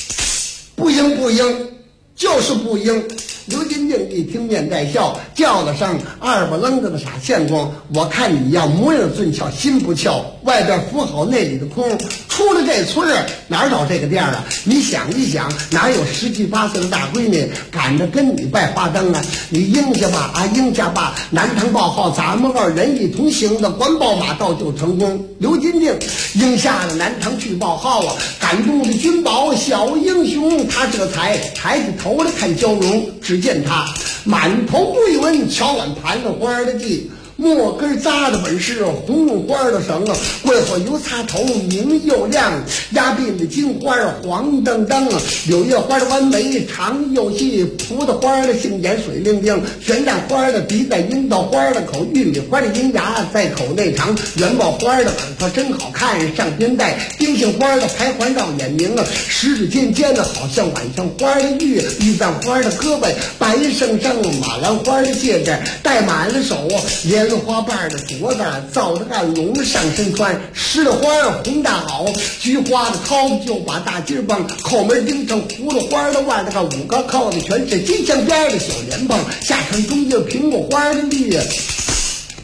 就是不应。”刘金定一听面带笑，叫了声：“二不愣子的傻相公，我看你呀模样俊俏，心不俏，外边扶好内里的空，出了这村儿哪找这个店啊？你想一想，哪有17、18岁的大闺女赶着跟你拜花灯啊？你应下吧，南唐报号，咱们2人一同行的，管报马到就成功。”刘金定应下了南唐去报号啊，感动的君宝小英雄，他这才抬起头来看焦荣。只见他满头桂纹，巧碗盘了花的髻，墨根扎的本是红花的绳啊，桂花油擦头明又亮，压鬓的金花黄澄澄啊，柳叶花的弯眉长又细，葡萄花的杏眼水灵灵，玄旦花的鼻在樱桃花的口，玉米花的银牙在口内长，元宝花的耳朵真好看上边带，丁杏花的排环绕眼明啊，十指尖尖的好像晚上花的玉，玉簪花的胳膊白生生，马兰花的戒指戴满了手啊，莲花瓣的镯子造着干龙上身穿，石榴花红大好，菊花的靠就把大金棒，后门钉上葫芦花的腕，那个5个靠的全是金镶边的小莲蓬，下穿中间苹果花的绿，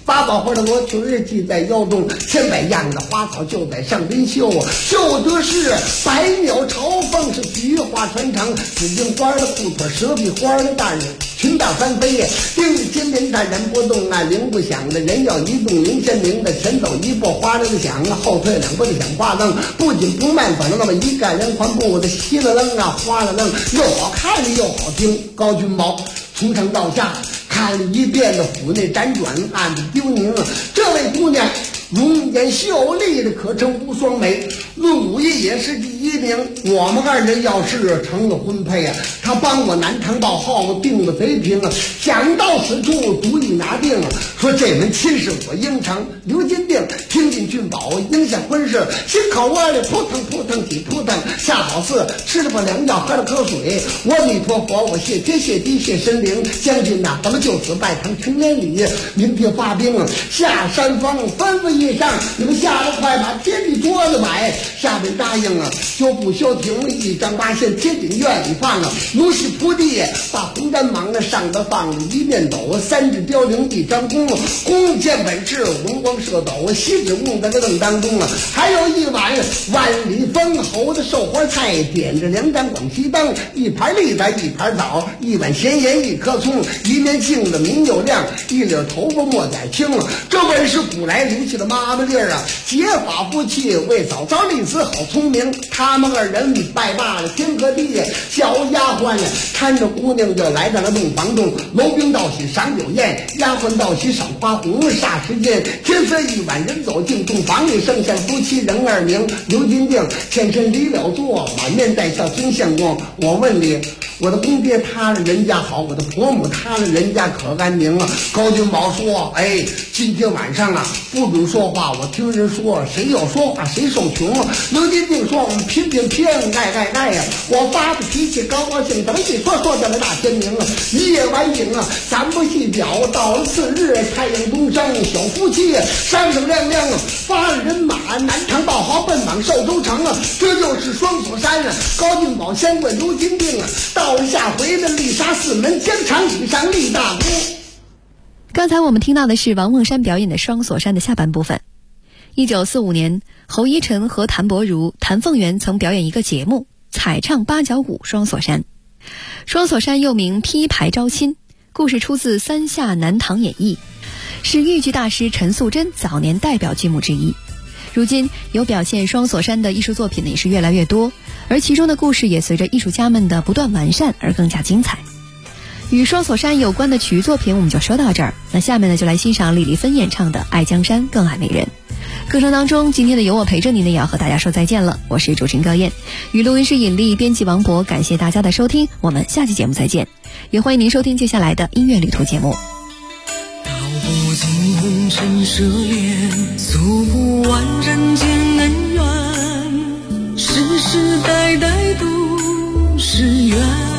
八宝花的罗裙儿系在腰中，千百样的花草就在上边绣，绣的是百鸟朝凤，是菊花穿肠，紫荆花的裤腿，蛇皮花的大人，裙袄翻飞呀，定着金鳞它人不动啊，铃不响的人要移动，铃先鸣的，前走一步哗啦的响啊，后退两步的响哗楞，不紧不慢，反正那么一个人环步的稀了楞啊，哗啦楞，又好看又好听。高君宝从上到下看了一遍的府内辗转，暗自丢宁，这位姑娘容颜秀丽的可称无双美，论武艺也是第一名。我们二人要是成了婚配啊，他帮我南唐报号定了贼平啊，想到此处主意拿定了，说这门亲事我应承。刘金定听进俊宝应下婚事，心口窝里扑腾扑腾几扑腾，下好似吃了把良药喝了口水。阿弥陀佛，我谢天谢地谢神灵，将军呐，咱们就此拜堂成年礼，明天发兵下山峰，吩咐一声，你们下得快，把天地桌子摆。下边答应了，休不休停，一张八线贴紧院里放了，如是铺地，把红毡忙了上头放了一面斗，三只雕翎一张弓，弓箭本是文光射斗，锡纸瓮在这正当中还有一碗万里封侯的寿花菜，点着2盏广西灯，一盘栗子一盘枣，一碗咸盐一颗葱，一面镜子明又亮，一绺头发莫改青，这本是古来留下的妈妈粒儿啊，结发夫妻为早早立子好聪明。他们二人拜罢了天和地，小丫鬟看着姑娘就来到了洞房中，楼兵道喜赏酒宴，丫鬟道喜赏花红，霎时间天色一晚，人走进洞房里，剩下夫妻人2名。刘金定欠身离了座，满面带笑听相公，我问你，我的公爹他的人家好，我的婆母他的人家可安宁啊？高君宝说，哎，今天晚上啊不准说话，我听人说谁要说话谁受穷。刘金定说，我们拼拼拼，爱呀，我发的脾气高高兴，等一说到了大天明一夜晚影咱不细表，到了次日太阳东升，小夫妻闪闪亮亮，发了人马南唐报号奔往寿州城这就是双锁山高俊宝先问刘金定到了下回的丽沙寺门江场以上立大功。 刚才我们听到的是王梦山表演的双锁山的下半部分。1945年，侯一晨和谭伯如、谭凤元曾表演一个节目，彩唱八角鼓双锁山。双锁山又名劈牌招亲，故事出自《三下南唐演义》，是豫剧大师陈素贞早年代表剧目之一。如今有表现双锁山的艺术作品也是越来越多，而其中的故事也随着艺术家们的不断完善而更加精彩。与双锁山有关的曲艺作品我们就说到这儿，那下面呢就来欣赏李丽芬演唱的《爱江山更爱美人》。歌声当中，今天的有我陪着你呢，也要和大家说再见了。我是主持人高燕，与录音师尹丽，编辑王博，感谢大家的收听，我们下期节目再见。也欢迎您收听接下来的音乐旅途节目。 道不尽红尘奢恋，诉不完人间恩怨，世世代代都是缘，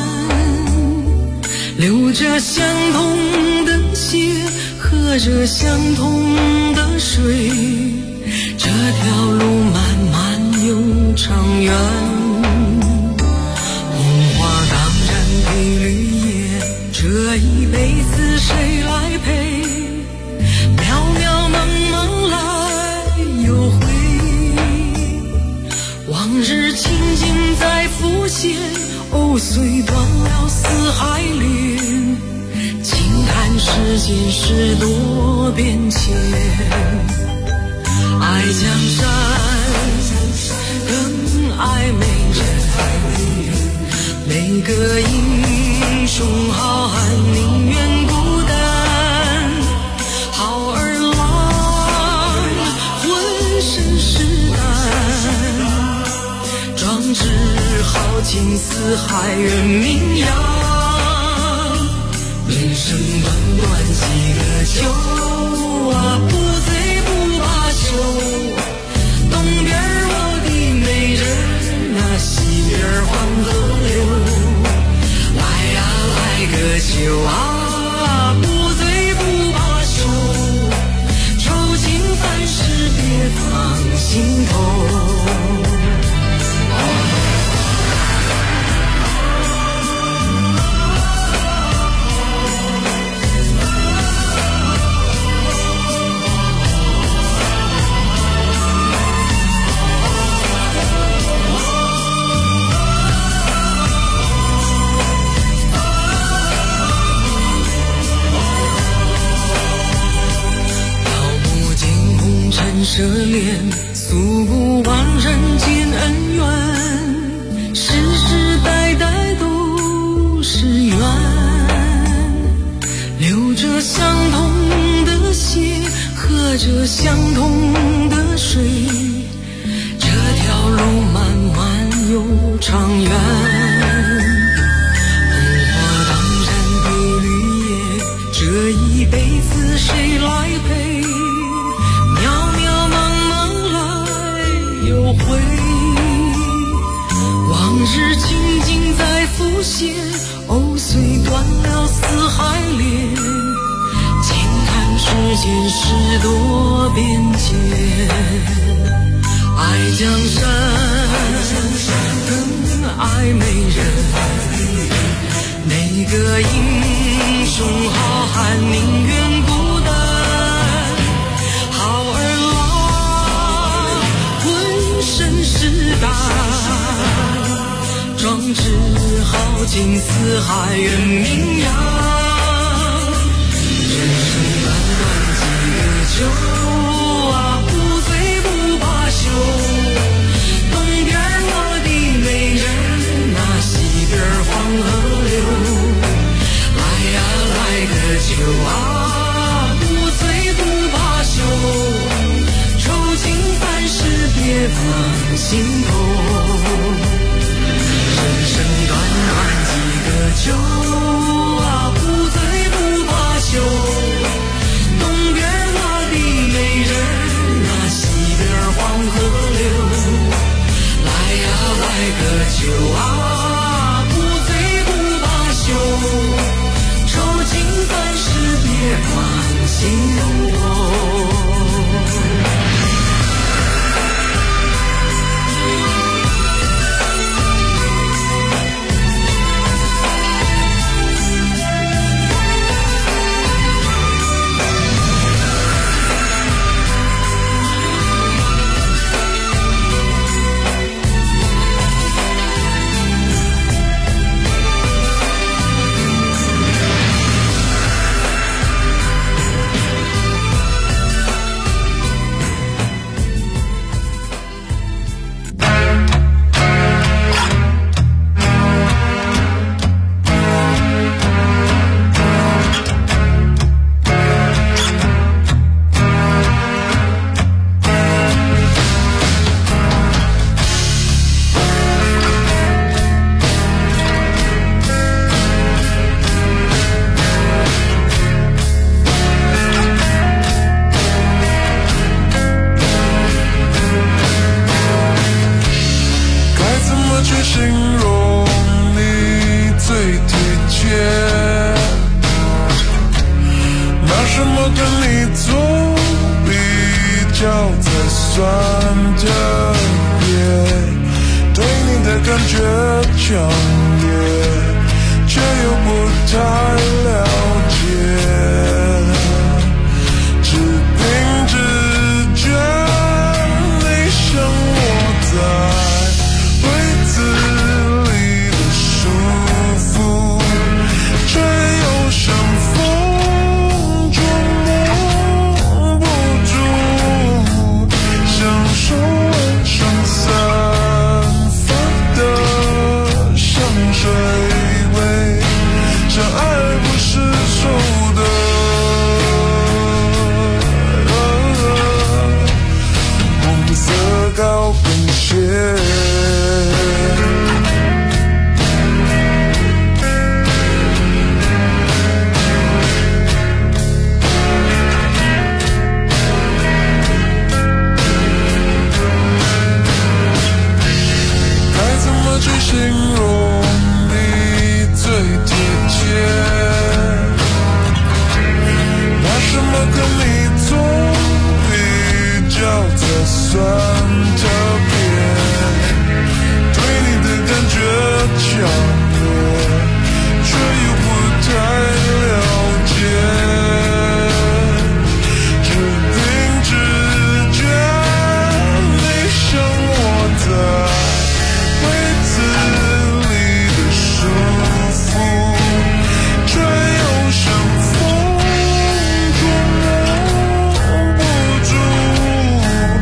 流着相同的血，喝着相同的水，这条路漫漫又长远，红花当然配绿叶，这一辈子谁来陪？渺渺茫茫来又回，往日情景再浮现，藕虽断了丝还连，轻看世间事多变迁。爱江山更爱美人，每个英雄好汉宁愿孤单，好儿郎浑身是胆，壮志豪情四海远名扬，人生短短几个秋啊，不醉不罢休，东边我的美人啊，西边黄河流，来呀来个秋啊，不醉不罢休，愁情烦事别放心头。 奢恋，诉不完人间恩怨，世世代代都是缘，流着相同的血，喝着相同的水，这条路漫漫又长远。红花当然的绿叶，这一辈子谁来陪？渺渺茫茫来又回，往日情景在浮现，藕虽断了丝还连，请看世间事多变迁。爱江山更爱美人，哪个英雄好汉宁愿孤单？好儿郎浑身是胆，壮志豪情四海远名扬。人生短短几个秋啊，不醉不罢休。东边我的美人啊，西边黄河流。来呀来个秋啊，不醉不罢休。愁情烦事别放心头。人生短短几个秋啊，不醉不罢休。东边我的美人啊，西边黄河流。来呀来个秋啊，不醉不罢休。愁情烦事别放心头。 不住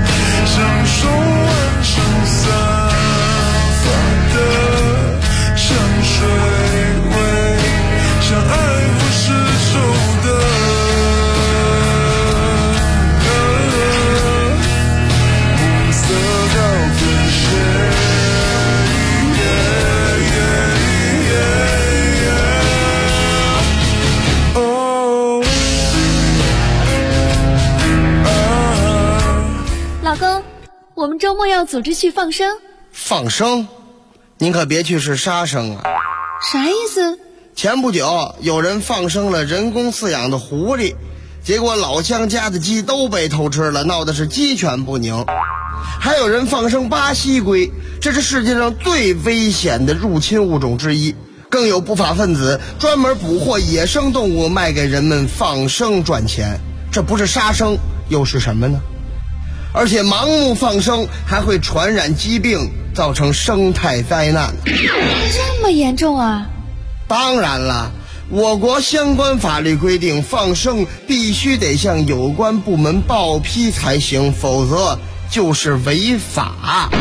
我们周末要组织去放生。 放生？您可别去是杀生啊！ 啥意思？ 前不久有人放生了人工饲养的狐狸，结果老乡家的鸡都被偷吃了，闹的是鸡犬不宁。还有人放生巴西龟，这是世界上最危险的入侵物种之一。更有不法分子专门捕获野生动物卖给人们放生赚钱，这不是杀生又是什么呢？而且盲目放生还会传染疾病，造成生态灾难。 这么严重啊？ 当然了，我国相关法律规定，放生必须得向有关部门报批才行，否则就是违法。